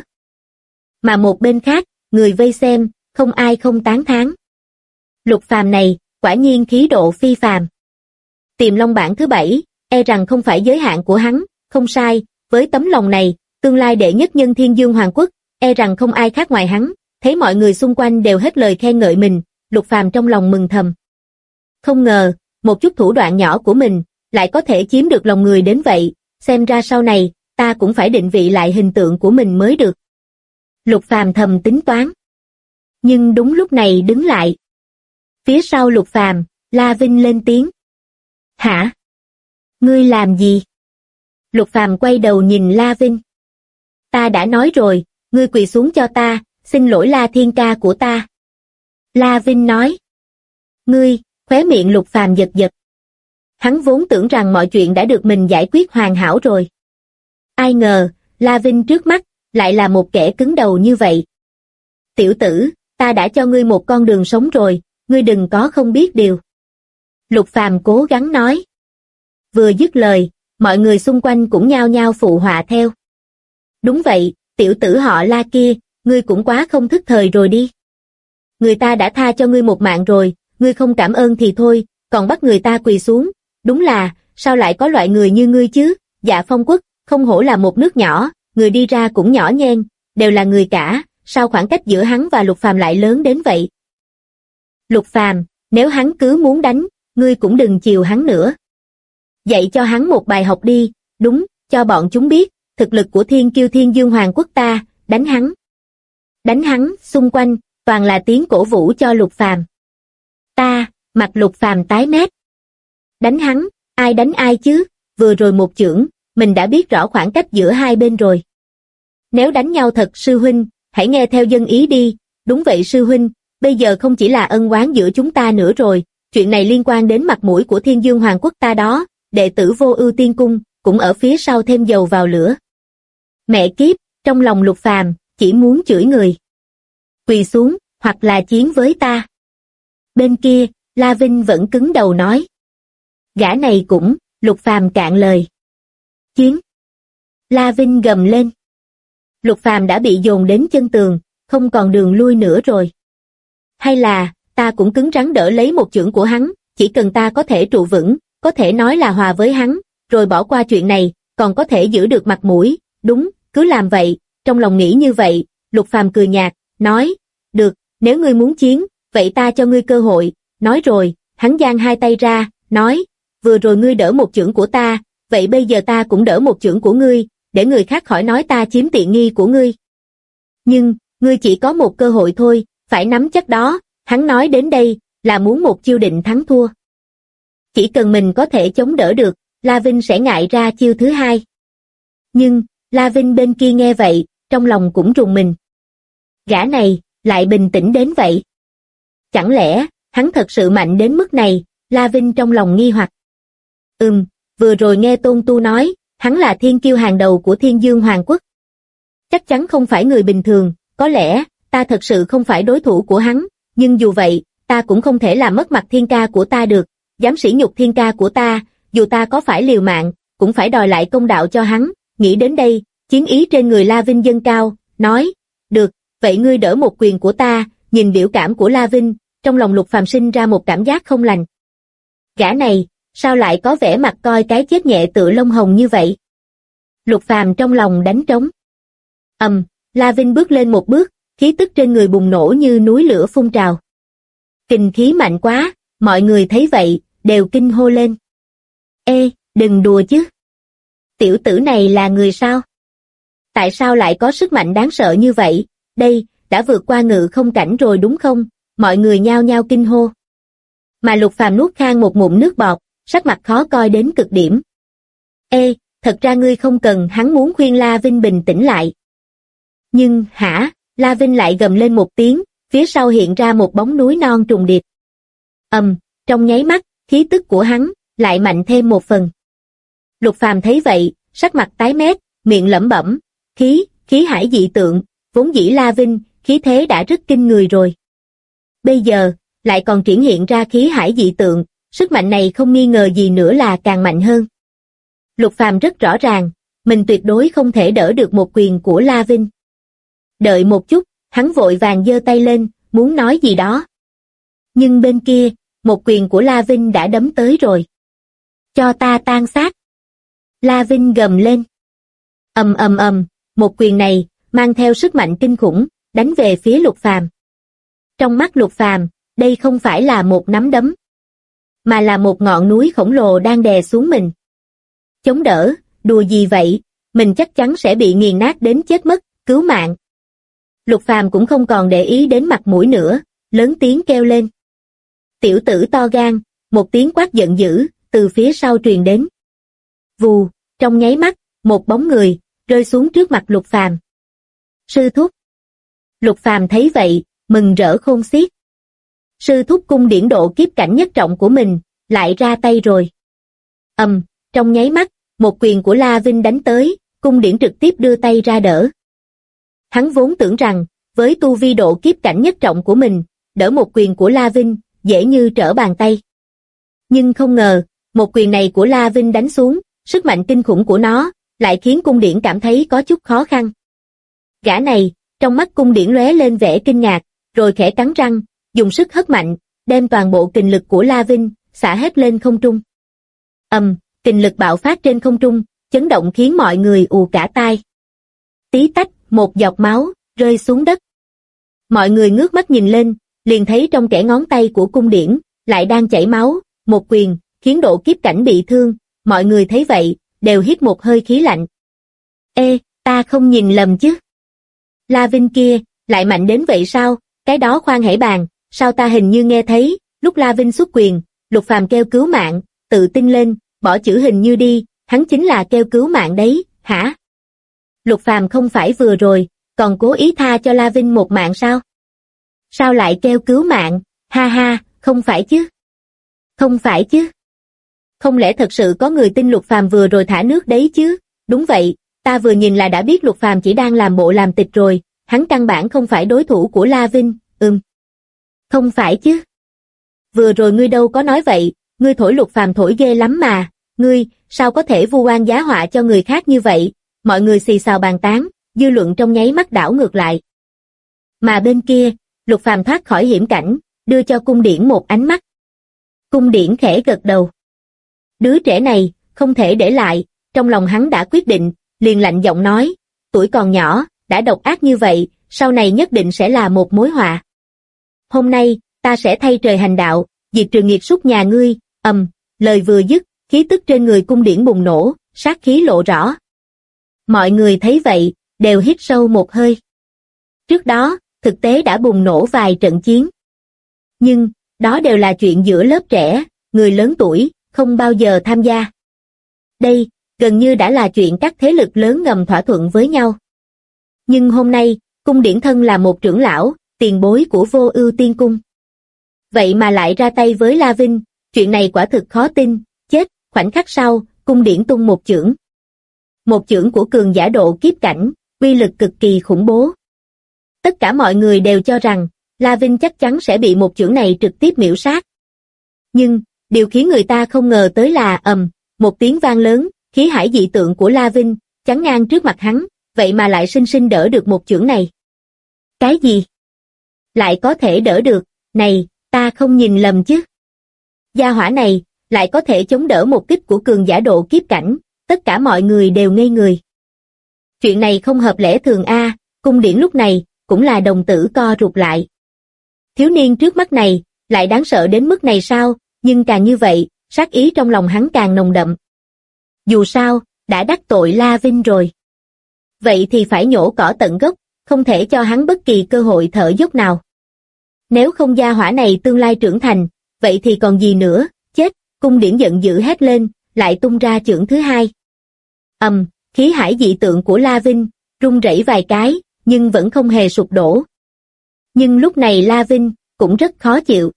Mà một bên khác, người vây xem, không ai không tán thán. Lục Phàm này, quả nhiên khí độ phi phàm. Tiềm Long bảng thứ 7, e rằng không phải giới hạn của hắn, không sai, với tấm lòng này, tương lai đệ nhất nhân Thiên Dương Hoàng Quốc, e rằng không ai khác ngoài hắn, thấy mọi người xung quanh đều hết lời khen ngợi mình, Lục Phàm trong lòng mừng thầm. Không ngờ, một chút thủ đoạn nhỏ của mình, lại có thể chiếm được lòng người đến vậy, xem ra sau này, ta cũng phải định vị lại hình tượng của mình mới được. Lục Phàm thầm tính toán. Nhưng đúng lúc này đứng lại. Phía sau Lục Phàm, La Vinh lên tiếng. Hả? Ngươi làm gì? Lục Phàm quay đầu nhìn La Vinh. Ta đã nói rồi, ngươi quỳ xuống cho ta, xin lỗi La Thiên ca của ta. La Vinh nói. Ngươi, khóe miệng Lục Phàm giật giật. Hắn vốn tưởng rằng mọi chuyện đã được mình giải quyết hoàn hảo rồi. Ai ngờ, La Vinh trước mắt, lại là một kẻ cứng đầu như vậy. Tiểu tử, ta đã cho ngươi một con đường sống rồi, ngươi đừng có không biết điều. Lục Phàm cố gắng nói. Vừa dứt lời, mọi người xung quanh cũng nhao nhao phụ họa theo. Đúng vậy, tiểu tử họ La kia, ngươi cũng quá không thức thời rồi đi. Người ta đã tha cho ngươi một mạng rồi, ngươi không cảm ơn thì thôi, còn bắt người ta quỳ xuống. Đúng là, sao lại có loại người như ngươi chứ, Dạ Phong Quốc, không hổ là một nước nhỏ, người đi ra cũng nhỏ nhen, đều là người cả, sao khoảng cách giữa hắn và Lục Phàm lại lớn đến vậy? Lục Phàm, nếu hắn cứ muốn đánh, ngươi cũng đừng chiều hắn nữa. Dạy cho hắn một bài học đi, đúng, cho bọn chúng biết, thực lực của Thiên Kiêu Thiên Dương Hoàng Quốc ta, đánh hắn. Đánh hắn, xung quanh, toàn là tiếng cổ vũ cho Lục Phàm. Ta, mặt Lục Phàm tái mét. Đánh hắn, ai đánh ai chứ, vừa rồi một chưởng, mình đã biết rõ khoảng cách giữa hai bên rồi. Nếu đánh nhau thật sư huynh, hãy nghe theo dân ý đi, đúng vậy sư huynh, bây giờ không chỉ là ân oán giữa chúng ta nữa rồi, chuyện này liên quan đến mặt mũi của Thiên Dương Hoàng Quốc ta đó, đệ tử Vô Ưu Tiên Cung, cũng ở phía sau thêm dầu vào lửa. Mẹ kiếp, trong lòng Lục Phàm chỉ muốn chửi người. Quỳ xuống, hoặc là chiến với ta. Bên kia, La Vinh vẫn cứng đầu nói. Gã này cũng, Lục Phàm cạn lời. Chiến. La Vinh gầm lên. Lục Phàm đã bị dồn đến chân tường, không còn đường lui nữa rồi. Hay là, ta cũng cứng rắn đỡ lấy một chưởng của hắn, chỉ cần ta có thể trụ vững, có thể nói là hòa với hắn, rồi bỏ qua chuyện này, còn có thể giữ được mặt mũi, đúng, cứ làm vậy, trong lòng nghĩ như vậy, Lục Phàm cười nhạt, nói, được, nếu ngươi muốn chiến, vậy ta cho ngươi cơ hội, nói rồi, hắn giang hai tay ra, nói, vừa rồi ngươi đỡ một chưởng của ta, vậy bây giờ ta cũng đỡ một chưởng của ngươi, để người khác khỏi nói ta chiếm tiện nghi của ngươi. Nhưng, ngươi chỉ có một cơ hội thôi, phải nắm chắc đó, hắn nói đến đây, là muốn một chiêu định thắng thua. Chỉ cần mình có thể chống đỡ được, La Vinh sẽ ngại ra chiêu thứ hai. Nhưng, La Vinh bên kia nghe vậy, trong lòng cũng rùng mình. Gã này, lại bình tĩnh đến vậy. Chẳng lẽ, hắn thật sự mạnh đến mức này, La Vinh trong lòng nghi hoặc. Vừa rồi nghe Tôn Tu nói, hắn là thiên kiêu hàng đầu của Thiên Dương Hoàng Quốc. Chắc chắn không phải người bình thường, có lẽ, ta thật sự không phải đối thủ của hắn, nhưng dù vậy, ta cũng không thể làm mất mặt thiên ca của ta được, dám sỉ nhục thiên ca của ta, dù ta có phải liều mạng, cũng phải đòi lại công đạo cho hắn. Nghĩ đến đây, chiến ý trên người La Vinh dâng cao, nói, được, vậy ngươi đỡ một quyền của ta. Nhìn biểu cảm của La Vinh, trong lòng Lục Phàm sinh ra một cảm giác không lành. Gã này, sao lại có vẻ mặt coi cái chết nhẹ tựa lông hồng như vậy? Lục Phàm trong lòng đánh trống. La Vinh bước lên một bước, khí tức trên người bùng nổ như núi lửa phun trào. Kình khí mạnh quá, mọi người thấy vậy, đều kinh hô lên. Ê, đừng đùa chứ. Tiểu tử này là người sao? Tại sao lại có sức mạnh đáng sợ như vậy? Đây, đã vượt qua ngự không cảnh rồi đúng không? Mọi người nhao nhao kinh hô. Mà Lục Phàm nuốt khan một ngụm nước bọt, sắc mặt khó coi đến cực điểm. Ê, thật ra ngươi không cần, hắn muốn khuyên La Vinh bình tĩnh lại. Nhưng, hả? La Vinh lại gầm lên một tiếng, phía sau hiện ra một bóng núi non trùng điệp. Trong nháy mắt, khí tức của hắn lại mạnh thêm một phần. Lục Phàm thấy vậy, sắc mặt tái mét, miệng lẩm bẩm, khí hải dị tượng, vốn dĩ La Vinh, khí thế đã rất kinh người rồi. Bây giờ, lại còn triển hiện ra khí hải dị tượng, sức mạnh này không nghi ngờ gì nữa là càng mạnh hơn. Lục Phàm rất rõ ràng, mình tuyệt đối không thể đỡ được một quyền của La Vinh. Đợi một chút, hắn vội vàng giơ tay lên, muốn nói gì đó. Nhưng bên kia, một quyền của La Vinh đã đấm tới rồi. Cho ta tan xác. La Vinh gầm lên. Một quyền này, mang theo sức mạnh kinh khủng, đánh về phía Lục Phàm. Trong mắt Lục Phàm, đây không phải là một nắm đấm, mà là một ngọn núi khổng lồ đang đè xuống mình. Chống đỡ, đùa gì vậy, mình chắc chắn sẽ bị nghiền nát đến chết mất, cứu mạng. Lục Phàm cũng không còn để ý đến mặt mũi nữa, lớn tiếng kêu lên. Tiểu tử to gan, một tiếng quát giận dữ, từ phía sau truyền đến. Vù, trong nháy mắt, một bóng người, rơi xuống trước mặt Lục Phàm. Sư thúc. Lục Phàm thấy vậy, mừng rỡ khôn xiết. Sư thúc cung điển độ kiếp cảnh nhất trọng của mình, lại ra tay rồi. Trong nháy mắt, một quyền của La Vinh đánh tới, cung điển trực tiếp đưa tay ra đỡ. Hắn vốn tưởng rằng, với tu vi độ kiếp cảnh nhất trọng của mình, đỡ một quyền của La Vinh, dễ như trở bàn tay. Nhưng không ngờ, một quyền này của La Vinh đánh xuống, sức mạnh kinh khủng của nó, lại khiến cung điển cảm thấy có chút khó khăn. Gã này, trong mắt cung điển lóe lên vẻ kinh ngạc, rồi khẽ cắn răng, dùng sức hất mạnh, đem toàn bộ kình lực của La Vinh, xả hết lên không trung. Kình lực bạo phát trên không trung, chấn động khiến mọi người ù cả tai. Tí tách, một giọt máu, rơi xuống đất. Mọi người ngước mắt nhìn lên, liền thấy trong kẽ ngón tay của cung điển, lại đang chảy máu, một quyền, khiến độ kiếp cảnh bị thương, mọi người thấy vậy, đều hít một hơi khí lạnh. Ê, ta không nhìn lầm chứ? La Vinh kia, lại mạnh đến vậy sao? Cái đó khoan hãy bàn, sao ta hình như nghe thấy, lúc La Vinh xuất quyền, Lục Phàm kêu cứu mạng, tự tin lên, bỏ chữ hình như đi, hắn chính là kêu cứu mạng đấy, hả? Lục Phàm không phải vừa rồi, còn cố ý tha cho La Vinh một mạng sao? Sao lại kêu cứu mạng, ha ha, không phải chứ? Không phải chứ? Không lẽ thật sự có người tin Lục Phàm vừa rồi thả nước đấy chứ? Đúng vậy, ta vừa nhìn là đã biết Lục Phàm chỉ đang làm bộ làm tịch rồi, hắn căn bản không phải đối thủ của La Vinh, Không phải chứ? Vừa rồi ngươi đâu có nói vậy, ngươi thổi Lục Phàm thổi ghê lắm mà, ngươi, sao có thể vu oan giá họa cho người khác như vậy? Mọi người xì xào bàn tán, dư luận trong nháy mắt đảo ngược lại. Mà bên kia, Lục Phàm thoát khỏi hiểm cảnh, đưa cho cung điển một ánh mắt. Cung điển khẽ gật đầu. Đứa trẻ này, không thể để lại, trong lòng hắn đã quyết định, liền lạnh giọng nói, tuổi còn nhỏ, đã độc ác như vậy, sau này nhất định sẽ là một mối họa. Hôm nay, ta sẽ thay trời hành đạo, diệt trừ nghiệt súc nhà ngươi, lời vừa dứt, khí tức trên người cung điển bùng nổ, sát khí lộ rõ. Mọi người thấy vậy, đều hít sâu một hơi. Trước đó, thực tế đã bùng nổ vài trận chiến. Nhưng, đó đều là chuyện giữa lớp trẻ, người lớn tuổi, không bao giờ tham gia. Đây, gần như đã là chuyện các thế lực lớn ngầm thỏa thuận với nhau. Nhưng hôm nay, cung điển thân là một trưởng lão, tiền bối của Vô Ưu Tiên Cung. Vậy mà lại ra tay với La Vinh, chuyện này quả thực khó tin, chết, khoảnh khắc sau, cung điển tung một chưởng. Một chưởng của cường giả độ kiếp cảnh, uy lực cực kỳ khủng bố. Tất cả mọi người đều cho rằng, La Vinh chắc chắn sẽ bị một chưởng này trực tiếp miểu sát. Nhưng, điều khiến người ta không ngờ tới là một tiếng vang lớn, khí hải dị tượng của La Vinh, chắn ngang trước mặt hắn, vậy mà lại sinh sinh đỡ được một chưởng này. Cái gì? Lại có thể đỡ được, này, ta không nhìn lầm chứ? Gia hỏa này, lại có thể chống đỡ một kích của cường giả độ kiếp cảnh, tất cả mọi người đều ngây người. Chuyện này không hợp lẽ thường a. Cung Điển lúc này, cũng là đồng tử co rụt lại. Thiếu niên trước mắt này, lại đáng sợ đến mức này sao, nhưng càng như vậy, sát ý trong lòng hắn càng nồng đậm. Dù sao, đã đắc tội La Vinh rồi. Vậy thì phải nhổ cỏ tận gốc, không thể cho hắn bất kỳ cơ hội thở dốc nào. Nếu không gia hỏa này tương lai trưởng thành, vậy thì còn gì nữa, chết, Cung Điển giận dữ hét lên, lại tung ra chưởng thứ hai. Khí hải dị tượng của La Vinh, rung rẩy vài cái, nhưng vẫn không hề sụp đổ. Nhưng lúc này La Vinh, cũng rất khó chịu.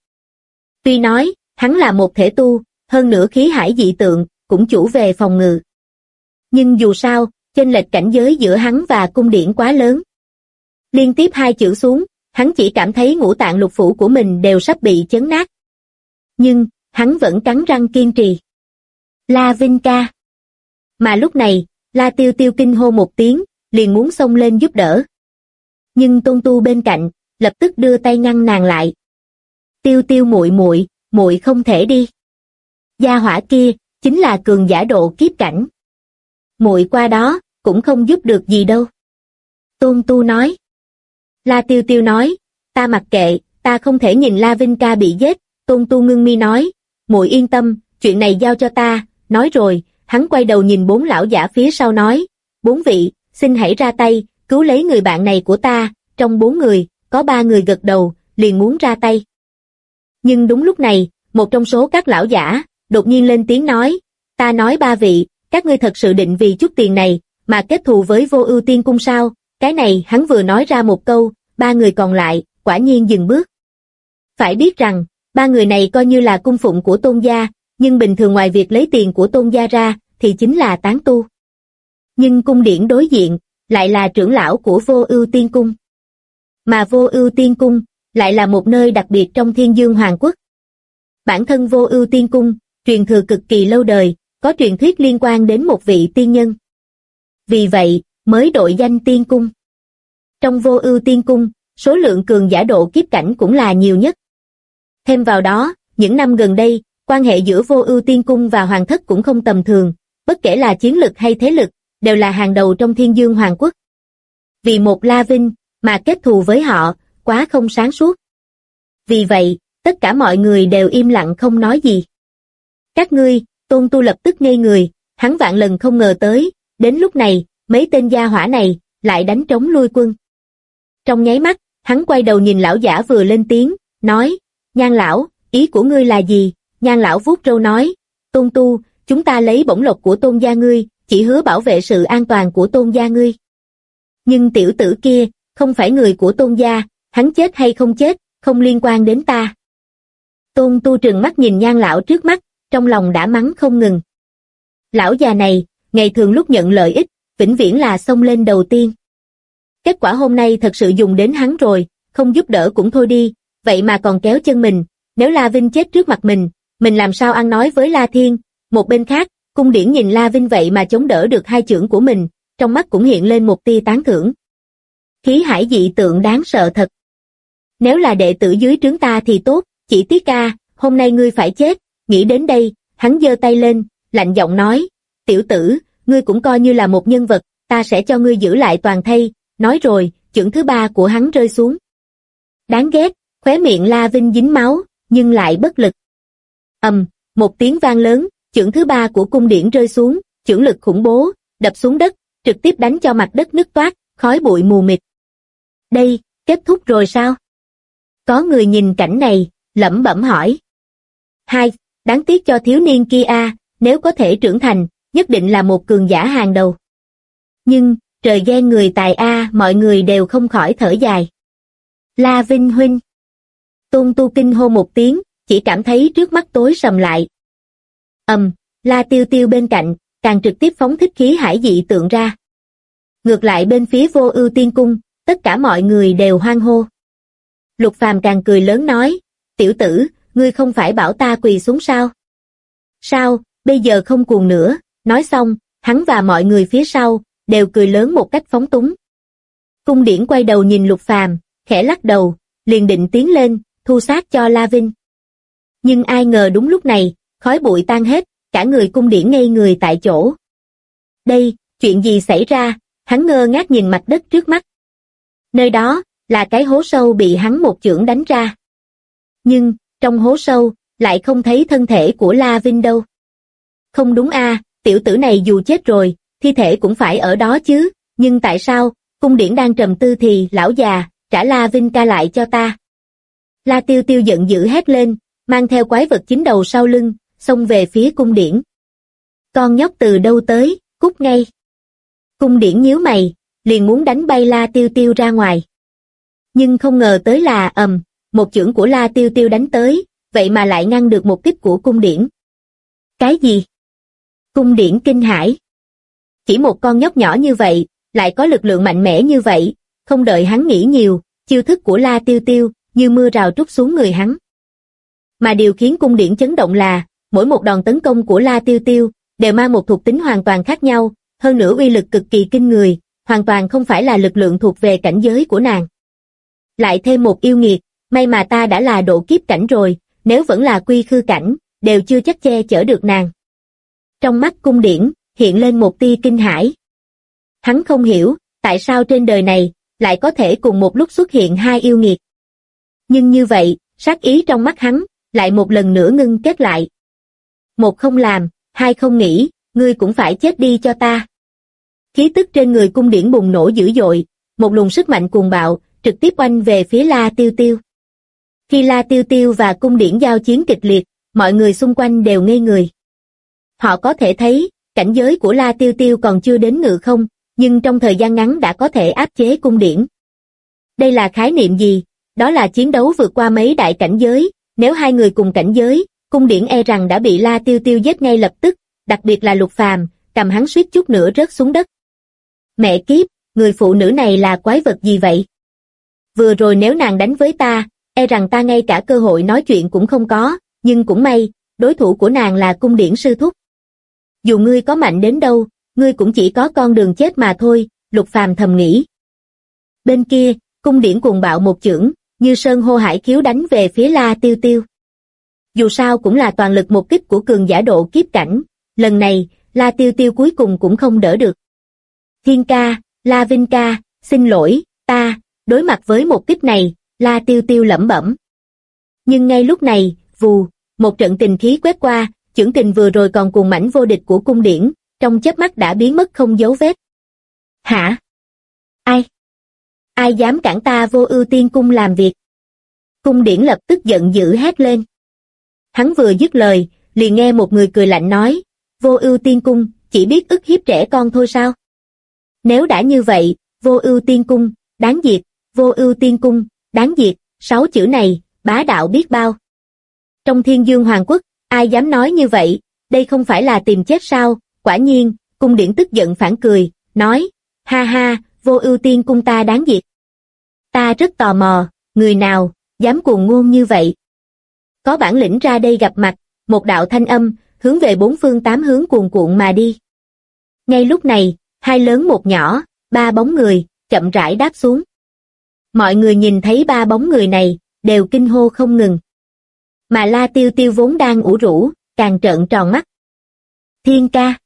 Tuy nói, hắn là một thể tu, hơn nữa khí hải dị tượng, cũng chủ về phòng ngự. Nhưng dù sao, chênh lệch cảnh giới giữa hắn và Cung Điển quá lớn. Liên tiếp hai chưởng xuống, hắn chỉ cảm thấy ngũ tạng lục phủ của mình đều sắp bị chấn nát. Nhưng, hắn vẫn cắn răng kiên trì. La Vinh ca. Mà lúc này, La Tiêu Tiêu kinh hô một tiếng, liền muốn xông lên giúp đỡ. Nhưng Tôn Tu bên cạnh, lập tức đưa tay ngăn nàng lại. Tiêu Tiêu muội muội, muội không thể đi. Gia hỏa kia, chính là cường giả độ kiếp cảnh. Muội qua đó, cũng không giúp được gì đâu. Tôn Tu nói. La Tiêu Tiêu nói, ta mặc kệ, ta không thể nhìn La Vinh ca bị giết. Tôn Tu ngưng mi nói, muội yên tâm, chuyện này giao cho ta. Nói rồi, hắn quay đầu nhìn bốn lão giả phía sau nói, bốn vị, xin hãy ra tay, cứu lấy người bạn này của ta. Trong bốn người, có ba người gật đầu, liền muốn ra tay. Nhưng đúng lúc này, một trong số các lão giả, đột nhiên lên tiếng nói, ta nói ba vị, các ngươi thật sự định vì chút tiền này, mà kết thù với Vô Ưu Tiên Cung sao? Cái này hắn vừa nói ra một câu, ba người còn lại, quả nhiên dừng bước. Phải biết rằng, ba người này coi như là cung phụng của Tôn gia, nhưng bình thường ngoài việc lấy tiền của Tôn gia ra, thì chính là tán tu. Nhưng Cung Điển đối diện, lại là trưởng lão của Vô Ưu Tiên Cung. Mà Vô Ưu Tiên Cung, lại là một nơi đặc biệt trong Thiên Dương Hoàng Quốc. Bản thân Vô Ưu Tiên Cung, truyền thừa cực kỳ lâu đời, có truyền thuyết liên quan đến một vị tiên nhân. Vì vậy, mới đội danh Tiên Cung. Trong Vô Ưu Tiên Cung, số lượng cường giả độ kiếp cảnh cũng là nhiều nhất. Thêm vào đó, những năm gần đây, quan hệ giữa Vô Ưu Tiên Cung và Hoàng thất cũng không tầm thường, bất kể là chiến lực hay thế lực, đều là hàng đầu trong Thiên Dương Hoàng Quốc. Vì một La Vinh, mà kết thù với họ, quá không sáng suốt. Vì vậy, tất cả mọi người đều im lặng không nói gì. Các ngươi, Tôn Tu lập tức ngây người, hắn vạn lần không ngờ tới, đến lúc này, mấy tên gia hỏa này, lại đánh trống lui quân. Trong nháy mắt, hắn quay đầu nhìn lão giả vừa lên tiếng, nói, Nhan lão, ý của ngươi là gì? Nhan lão vuốt râu nói, Tôn Tu, chúng ta lấy bổng lộc của Tôn gia ngươi, chỉ hứa bảo vệ sự an toàn của Tôn gia ngươi. Nhưng tiểu tử kia, không phải người của Tôn gia, hắn chết hay không chết, không liên quan đến ta. Tôn Tu trừng mắt nhìn Nhan lão trước mắt, trong lòng đã mắng không ngừng. Lão già này, ngày thường lúc nhận lợi ích, vĩnh viễn là xông lên đầu tiên. Kết quả hôm nay thật sự dùng đến hắn rồi, không giúp đỡ cũng thôi đi, vậy mà còn kéo chân mình, nếu La Vinh chết trước mặt mình làm sao ăn nói với La Thiên. Một bên khác, Cung Điển nhìn La Vinh vậy mà chống đỡ được hai chưởng của mình, trong mắt cũng hiện lên một tia tán thưởng. Khí hải dị tượng đáng sợ thật. Nếu là đệ tử dưới trướng ta thì tốt, chỉ tiếc ca, hôm nay ngươi phải chết. Nghĩ đến đây, hắn giơ tay lên, lạnh giọng nói, tiểu tử, ngươi cũng coi như là một nhân vật, ta sẽ cho ngươi giữ lại toàn thây. Nói rồi, chưởng thứ ba của hắn rơi xuống. Đáng ghét, khóe miệng La Vinh dính máu, nhưng lại bất lực. Một tiếng vang lớn, chưởng thứ ba của Cung Điển rơi xuống, chưởng lực khủng bố, đập xuống đất, trực tiếp đánh cho mặt đất nứt toát, khói bụi mù mịt. Đây, kết thúc rồi sao? Có người nhìn cảnh này, lẩm bẩm hỏi. Hai, đáng tiếc cho thiếu niên kia a, nếu có thể trưởng thành, nhất định là một cường giả hàng đầu. Nhưng, trời ghen người tài a, mọi người đều không khỏi thở dài. La Vinh huynh. Tôn Tu kinh hô một tiếng, chỉ cảm thấy trước mắt tối sầm lại. La Tiêu Tiêu bên cạnh, càng trực tiếp phóng thích khí hải dị tượng ra. Ngược lại bên phía Vô Ưu Tiên Cung, tất cả mọi người đều hoan hô. Lục Phàm càng cười lớn nói, tiểu tử, ngươi không phải bảo ta quỳ xuống sao? Sao, bây giờ không cuồng nữa, nói xong, hắn và mọi người phía sau, đều cười lớn một cách phóng túng. Cung Điển quay đầu nhìn Lục Phàm, khẽ lắc đầu, liền định tiến lên, thu sát cho La Vinh. Nhưng ai ngờ đúng lúc này, khói bụi tan hết, cả người Cung Điển ngây người tại chỗ. Đây, chuyện gì xảy ra? Hắn ngơ ngác nhìn mặt đất trước mắt. Nơi đó, là cái hố sâu bị hắn một chưởng đánh ra. Nhưng, trong hố sâu, lại không thấy thân thể của La Vinh đâu. Không đúng a, tiểu tử này dù chết rồi, thi thể cũng phải ở đó chứ, nhưng tại sao, Cung Điển đang trầm tư thì, lão già, trả La Vinh ca lại cho ta. La Tiêu Tiêu giận dữ hét lên, mang theo quái vật chín đầu sau lưng, xông về phía Cung Điển. Con nhóc từ đâu tới, cút ngay. Cung Điển nhíu mày, liền muốn đánh bay La Tiêu Tiêu ra ngoài. Nhưng không ngờ tới là một chưởng của La Tiêu Tiêu đánh tới, vậy mà lại ngăn được một kích của Cung Điển. Cái gì? Cung Điển kinh hãi. Chỉ một con nhóc nhỏ như vậy, lại có lực lượng mạnh mẽ như vậy, không đợi hắn nghĩ nhiều, chiêu thức của La Tiêu Tiêu như mưa rào trút xuống người hắn. Mà điều khiến Cung Điển chấn động là, mỗi một đòn tấn công của La Tiêu Tiêu đều mang một thuộc tính hoàn toàn khác nhau, hơn nữa uy lực cực kỳ kinh người, hoàn toàn không phải là lực lượng thuộc về cảnh giới của nàng. Lại thêm một yêu nghiệt, may mà ta đã là độ kiếp cảnh rồi, nếu vẫn là quy khư cảnh, đều chưa chắc che chở được nàng. Trong mắt Cung Điển, hiện lên một tia kinh hãi. Hắn không hiểu, tại sao trên đời này, lại có thể cùng một lúc xuất hiện hai yêu nghiệt. Nhưng như vậy, sát ý trong mắt hắn, lại một lần nữa ngưng kết lại. Một không làm, hai không nghĩ, ngươi cũng phải chết đi cho ta. Khí tức trên người Cung Điển bùng nổ dữ dội, một luồng sức mạnh cuồng bạo, trực tiếp oanh về phía La Tiêu Tiêu. Khi La Tiêu Tiêu và Cung Điển giao chiến kịch liệt, mọi người xung quanh đều ngây người. Họ có thể thấy, cảnh giới của La Tiêu Tiêu còn chưa đến ngự không, nhưng trong thời gian ngắn đã có thể áp chế Cung Điển. Đây là khái niệm gì? Đó là chiến đấu vượt qua mấy đại cảnh giới, nếu hai người cùng cảnh giới, Cung Điển e rằng đã bị La Tiêu Tiêu giết ngay lập tức, đặc biệt là Lục Phàm, cầm hắn suýt chút nữa rớt xuống đất. Mẹ kiếp, người phụ nữ này là quái vật gì vậy? Vừa rồi nếu nàng đánh với ta, e rằng ta ngay cả cơ hội nói chuyện cũng không có, nhưng cũng may, đối thủ của nàng là Cung Điển sư thúc. Dù ngươi có mạnh đến đâu, ngươi cũng chỉ có con đường chết mà thôi, Lục Phàm thầm nghĩ. Bên kia, Cung Điển cuồng bạo một chưởng, như sơn hô hải khiếu đánh về phía La Tiêu Tiêu. Dù sao cũng là toàn lực một kích của cường giả độ kiếp cảnh, lần này, La Tiêu Tiêu cuối cùng cũng không đỡ được. Thiên ca, La Vinh ca, xin lỗi, đối mặt với một kích này, La Tiêu Tiêu lẩm bẩm. Nhưng ngay lúc này, vù, một trận tình khí quét qua, chưởng kình vừa rồi còn cuồng mãnh vô địch của Cung Điển, trong chớp mắt đã biến mất không dấu vết. Hả? Ai? Ai dám cản ta Vô Ưu Tiên Cung làm việc? Cung Điển lập tức giận dữ hét lên. Hắn vừa dứt lời, liền nghe một người cười lạnh nói, Vô Ưu Tiên Cung, chỉ biết ức hiếp trẻ con thôi sao? Nếu đã như vậy, Vô Ưu Tiên Cung, đáng diệt, Vô Ưu Tiên Cung, đáng diệt, 6 chữ này, bá đạo biết bao. Trong Thiên Dương Hoàng Quốc, ai dám nói như vậy, đây không phải là tìm chết sao? Quả nhiên, Cung Điển tức giận phản cười, nói, ha ha, Vô Ưu Tiên Cung ta đáng diệt. Ta rất tò mò, người nào, dám cuồng ngôn như vậy? Có bản lĩnh ra đây gặp mặt, một đạo thanh âm, hướng về bốn phương tám hướng cuồn cuộn mà đi. Ngay lúc này, hai lớn một nhỏ, ba bóng người, chậm rãi đáp xuống. Mọi người nhìn thấy ba bóng người này, đều kinh hô không ngừng. Mà La Tiêu Tiêu vốn đang ủ rũ, càng trợn tròn mắt. Thiên ca!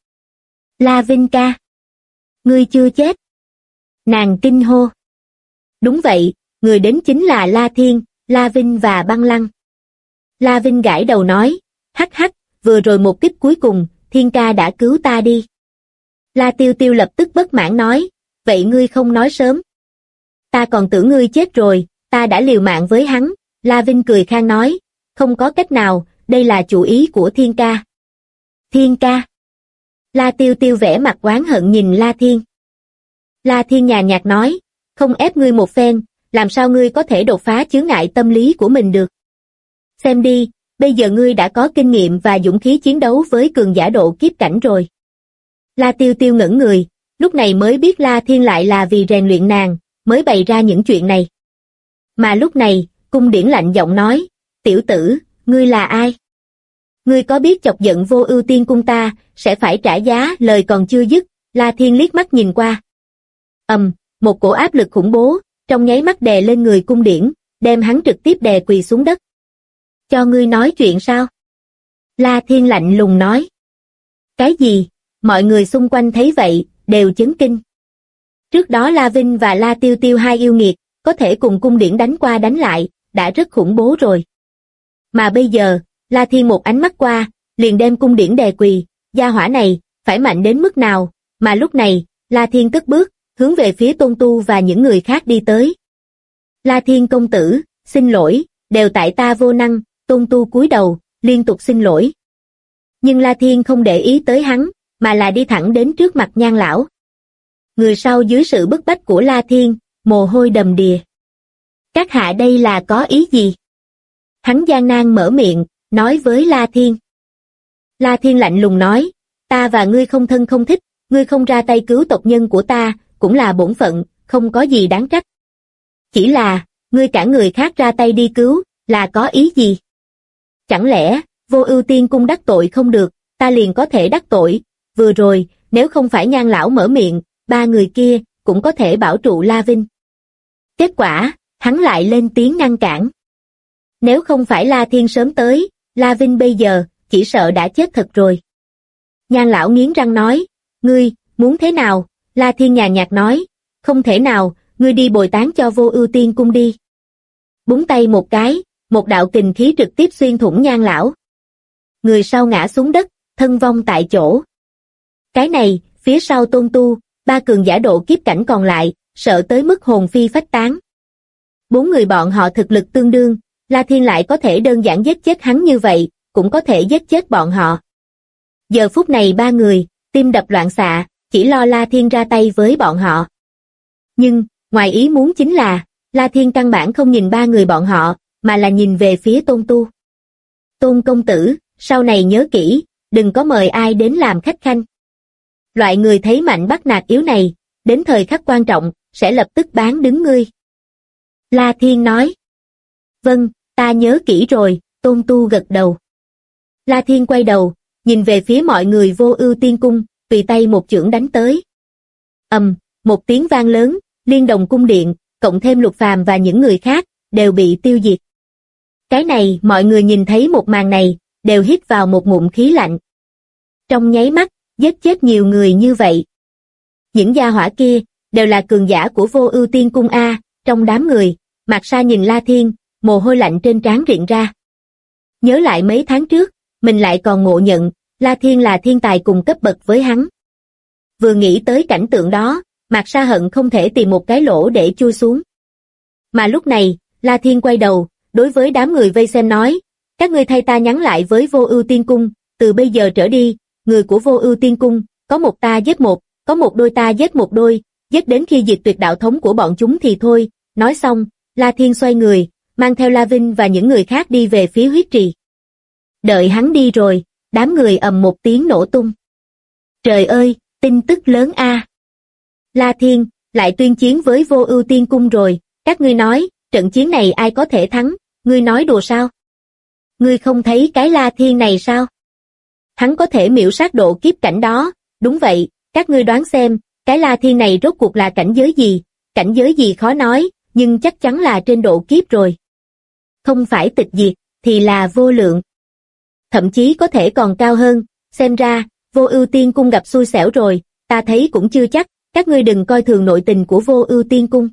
La Vinh ca! Ngươi chưa chết! Nàng kinh hô. Đúng vậy, người đến chính là La Thiên, La Vinh và Băng Lăng. La Vinh gãi đầu nói, hắc hắc, vừa rồi một kích cuối cùng, Thiên ca đã cứu ta đi. La Tiêu Tiêu lập tức bất mãn nói, vậy ngươi không nói sớm. Ta còn tưởng ngươi chết rồi, ta đã liều mạng với hắn. La Vinh cười khang nói, không có cách nào, đây là chủ ý của Thiên ca. Thiên ca. La Tiêu Tiêu vẻ mặt oán hận nhìn La Thiên. La Thiên nhàn nhạt nói, không ép ngươi một phen, làm sao ngươi có thể đột phá chướng ngại tâm lý của mình được. Xem đi, bây giờ ngươi đã có kinh nghiệm và dũng khí chiến đấu với cường giả độ kiếp cảnh rồi. La Tiêu Tiêu ngẩn người, lúc này mới biết La Thiên lại là vì rèn luyện nàng, mới bày ra những chuyện này. Mà lúc này, Cung Điển lạnh giọng nói, tiểu tử, ngươi là ai? Ngươi có biết chọc giận Vô Ưu Tiên Cung ta, sẽ phải trả giá. Lời còn chưa dứt, La Thiên liếc mắt nhìn qua. Một cổ áp lực khủng bố, trong nháy mắt đè lên người Cung Điển, đem hắn trực tiếp đè quỳ xuống đất. Cho ngươi nói chuyện sao? La Thiên lạnh lùng nói. Cái gì? Mọi người xung quanh thấy vậy, đều chấn kinh. Trước đó La Vinh và La Tiêu Tiêu hai yêu nghiệt, có thể cùng Cung Điển đánh qua đánh lại, đã rất khủng bố rồi. Mà bây giờ, La Thiên một ánh mắt qua, liền đem Cung Điển đè quỳ, gia hỏa này, phải mạnh đến mức nào, mà lúc này, La Thiên cất bước, hướng về phía Tôn Tu và những người khác đi tới. La Thiên công tử, xin lỗi, đều tại ta vô năng. Tôn Tu cúi đầu, liên tục xin lỗi. Nhưng La Thiên không để ý tới hắn, mà là đi thẳng đến trước mặt Nhan lão. Người sau dưới sự bức bách của La Thiên, mồ hôi đầm đìa. Các hạ đây là có ý gì? Hắn gian nan mở miệng, nói với La Thiên. La Thiên lạnh lùng nói, ta và ngươi không thân không thích, ngươi không ra tay cứu tộc nhân của ta, cũng là bổn phận, không có gì đáng trách. Chỉ là, ngươi cả người khác ra tay đi cứu, là có ý gì? Chẳng lẽ, Vô Ưu Tiên Cung đắc tội không được, ta liền có thể đắc tội? Vừa rồi, nếu không phải Nhan lão mở miệng, ba người kia cũng có thể bảo trụ La Vinh. Kết quả, hắn lại lên tiếng ngăn cản. Nếu không phải La Thiên sớm tới, La Vinh bây giờ chỉ sợ đã chết thật rồi. Nhan lão nghiến răng nói, ngươi muốn thế nào? La Thiên nhàn nhạt nói, không thể nào, ngươi đi bồi táng cho Vô Ưu Tiên Cung đi. Búng tay một cái, một đạo kình khí trực tiếp xuyên thủng Nhan lão. Người sau ngã xuống đất, thân vong tại chỗ. Cái này, phía sau Tôn Tu, ba cường giả độ kiếp cảnh còn lại, sợ tới mức hồn phi phách tán. Bốn người bọn họ thực lực tương đương, La Thiên lại có thể đơn giản giết chết hắn như vậy, cũng có thể giết chết bọn họ. Giờ phút này ba người, tim đập loạn xạ, chỉ lo La Thiên ra tay với bọn họ. Nhưng, ngoài ý muốn chính là, La Thiên căn bản không nhìn ba người bọn họ, mà là nhìn về phía Tôn Tu. Tôn công tử, sau này nhớ kỹ, đừng có mời ai đến làm khách khanh. Loại người thấy mạnh bắt nạt yếu này, đến thời khắc quan trọng, sẽ lập tức bán đứng ngươi. La Thiên nói. Vâng, ta nhớ kỹ rồi, Tôn Tu gật đầu. La Thiên quay đầu, nhìn về phía mọi người Vô Ưu Tiên Cung, tùy tay một chưởng đánh tới. Một tiếng vang lớn, liên đồng cung điện, cộng thêm Lục Phàm và những người khác, đều bị tiêu diệt. Cái này, mọi người nhìn thấy một màn này, đều hít vào một ngụm khí lạnh. Trong nháy mắt, giết chết nhiều người như vậy. Những gia hỏa kia, đều là cường giả của Vô Ưu Tiên Cung A. Trong đám người, Mạc Sa nhìn La Thiên, mồ hôi lạnh trên trán rịn ra. Nhớ lại mấy tháng trước, mình lại còn ngộ nhận, La Thiên là thiên tài cùng cấp bậc với hắn. Vừa nghĩ tới cảnh tượng đó, Mạc Sa hận không thể tìm một cái lỗ để chui xuống. Mà lúc này, La Thiên quay đầu, đối với đám người vây xem nói, các ngươi thay ta nhắn lại với Vô Ưu Tiên Cung, từ bây giờ trở đi, người của Vô Ưu Tiên Cung, có một ta giết một, có một đôi ta giết một đôi, giết đến khi diệt tuyệt đạo thống của bọn chúng thì thôi. Nói xong, La Thiên xoay người, mang theo La Vinh và những người khác đi về phía huyết trì. Đợi hắn đi rồi, đám người ầm một tiếng nổ tung. Trời ơi, tin tức lớn a! La Thiên, lại tuyên chiến với Vô Ưu Tiên Cung rồi, các ngươi nói, trận chiến này ai có thể thắng, ngươi nói đùa sao? Ngươi không thấy cái La Thiên này sao? Hắn có thể miểu sát độ kiếp cảnh đó, đúng vậy, các ngươi đoán xem, cái La Thiên này rốt cuộc là cảnh giới gì khó nói, nhưng chắc chắn là trên độ kiếp rồi. Không phải tịch diệt, thì là vô lượng. Thậm chí có thể còn cao hơn, xem ra, Vô Ưu Tiên Cung gặp xui xẻo rồi, ta thấy cũng chưa chắc, các ngươi đừng coi thường nội tình của Vô Ưu Tiên Cung.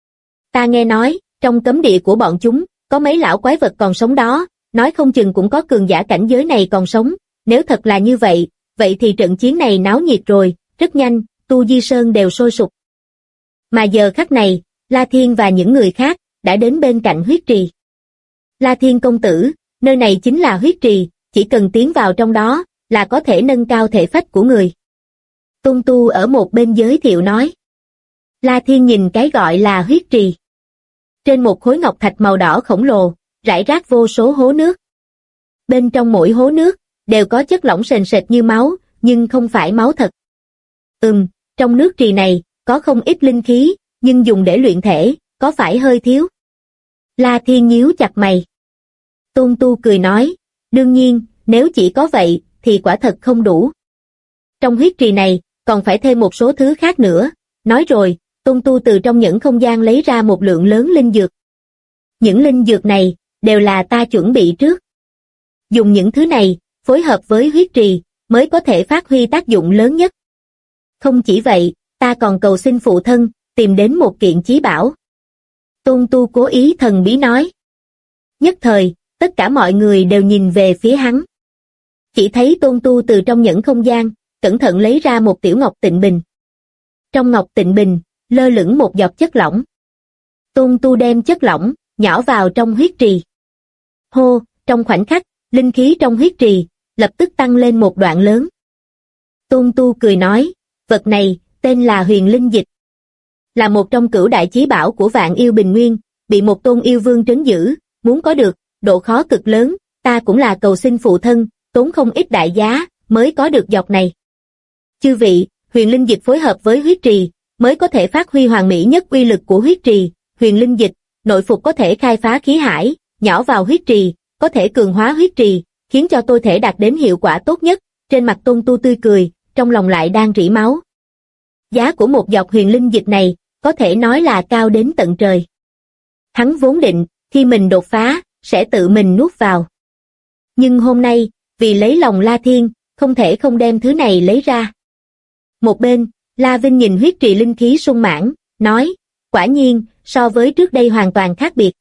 Ta nghe nói, trong cấm địa của bọn chúng, có mấy lão quái vật còn sống đó, nói không chừng cũng có cường giả cảnh giới này còn sống, nếu thật là như vậy, vậy thì trận chiến này náo nhiệt rồi, rất nhanh, Tu Di Sơn đều sôi sục. Mà giờ khắc này, La Thiên và những người khác, đã đến bên cạnh huyết trì. La Thiên công tử, nơi này chính là huyết trì, chỉ cần tiến vào trong đó, là có thể nâng cao thể phách của người. Tôn Tu ở một bên giới thiệu nói. La Thiên nhìn cái gọi là huyết trì. Trên một khối ngọc thạch màu đỏ khổng lồ, rải rác vô số hố nước. Bên trong mỗi hố nước, đều có chất lỏng sền sệt như máu, nhưng không phải máu thật. Trong nước trì này, có không ít linh khí, nhưng dùng để luyện thể, có phải hơi thiếu? La Thiên nhíu chặt mày. Tôn Tu cười nói, đương nhiên, nếu chỉ có vậy, thì quả thật không đủ. Trong huyết trì này, còn phải thêm một số thứ khác nữa. Nói rồi, Tôn Tu từ trong những không gian lấy ra một lượng lớn linh dược. Những linh dược này, đều là ta chuẩn bị trước. Dùng những thứ này, phối hợp với huyết trì, mới có thể phát huy tác dụng lớn nhất. Không chỉ vậy, ta còn cầu xin phụ thân, tìm đến một kiện chí bảo. Tôn Tu cố ý thần bí nói. Nhất thời, tất cả mọi người đều nhìn về phía hắn. Chỉ thấy Tôn Tu từ trong những không gian, cẩn thận lấy ra một tiểu ngọc tịnh bình. Trong ngọc tịnh bình, lơ lửng một giọt chất lỏng. Tôn Tu đem chất lỏng, nhỏ vào trong huyết trì. Hô, trong khoảnh khắc, linh khí trong huyết trì, lập tức tăng lên một đoạn lớn. Tôn Tu cười nói, vật này, tên là huyền linh dịch. Là một trong cửu đại chí bảo của Vạn Yêu Bình Nguyên, bị một tôn yêu vương trấn giữ, muốn có được, độ khó cực lớn, ta cũng là cầu xin phụ thân, tốn không ít đại giá, mới có được giọt này. Chư vị, huyền linh dịch phối hợp với huyết trì, mới có thể phát huy hoàn mỹ nhất uy lực của huyết trì. Huyền linh dịch, nội phục có thể khai phá khí hải, nhỏ vào huyết trì, có thể cường hóa huyết trì, khiến cho tôi thể đạt đến hiệu quả tốt nhất. Trên mặt Tôn Tu tươi cười, trong lòng lại đang rỉ máu. Giá của một giọt huyền linh dịch này, có thể nói là cao đến tận trời. Hắn vốn định, khi mình đột phá, sẽ tự mình nuốt vào. Nhưng hôm nay, vì lấy lòng La Thiên, không thể không đem thứ này lấy ra. Một bên, La Vinh nhìn huyết trì linh khí sung mãn, nói, quả nhiên, so với trước đây hoàn toàn khác biệt.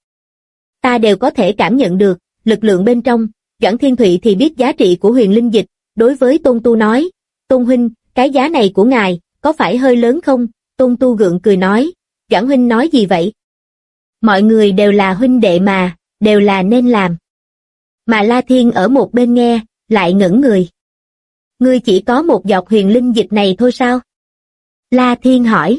Ta đều có thể cảm nhận được, lực lượng bên trong. Doãn Thiên Thụy thì biết giá trị của huyền linh dịch, đối với Tôn Tu nói, Tôn huynh, cái giá này của ngài, có phải hơi lớn không? Tôn Tu gượng cười nói, Doãn huynh nói gì vậy? Mọi người đều là huynh đệ mà, đều là nên làm. Mà La Thiên ở một bên nghe, lại ngẩn người. Ngươi chỉ có một giọt huyền linh dịch này thôi sao? La Thiên hỏi.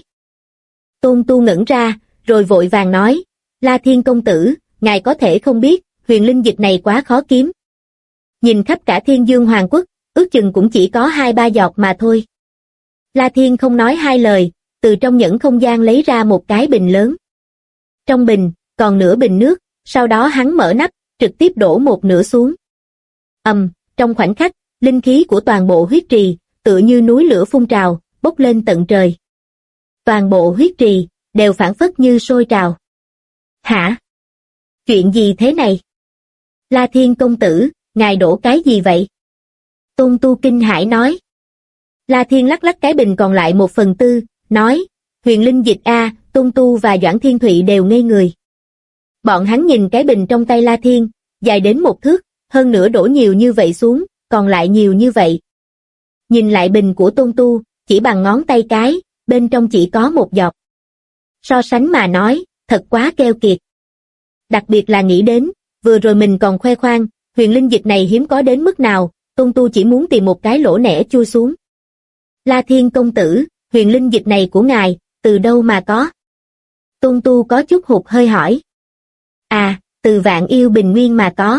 Tôn Tu ngẩn ra, rồi vội vàng nói, La Thiên công tử, ngài có thể không biết, huyền linh dịch này quá khó kiếm. Nhìn khắp cả Thiên Dương Hoàng Quốc, ước chừng cũng chỉ có 2-3 giọt mà thôi. La Thiên không nói hai lời, từ trong những không gian lấy ra một cái bình lớn. Trong bình, còn nửa bình nước, sau đó hắn mở nắp, trực tiếp đổ một nửa xuống. Trong khoảnh khắc, linh khí của toàn bộ huyết trì, tựa như núi lửa phun trào, bốc lên tận trời. Toàn bộ huyết trì, đều phảng phất như sôi trào. Hả? Chuyện gì thế này? La Thiên công tử, ngài đổ cái gì vậy? Tôn Tu kinh hãi nói. La Thiên lắc lắc cái bình còn lại 1/4, nói, huyền linh dịch a. Tôn Tu và Doãn Thiên Thụy đều ngây người. Bọn hắn nhìn cái bình trong tay La Thiên, dài đến 1 thước, hơn nữa đổ nhiều như vậy xuống, còn lại nhiều như vậy. Nhìn lại bình của Tôn Tu, chỉ bằng ngón tay cái, bên trong chỉ có 1 giọt. So sánh mà nói, thật quá keo kiệt. Đặc biệt là nghĩ đến, vừa rồi mình còn khoe khoang, huyền linh dịch này hiếm có đến mức nào, Tôn Tu chỉ muốn tìm một cái lỗ nẻ chui xuống. La Thiên công tử, huyền linh dịch này của ngài, từ đâu mà có? Tôn Tu có chút hụt hơi hỏi. À, từ Vạn Yêu Bình Nguyên mà có.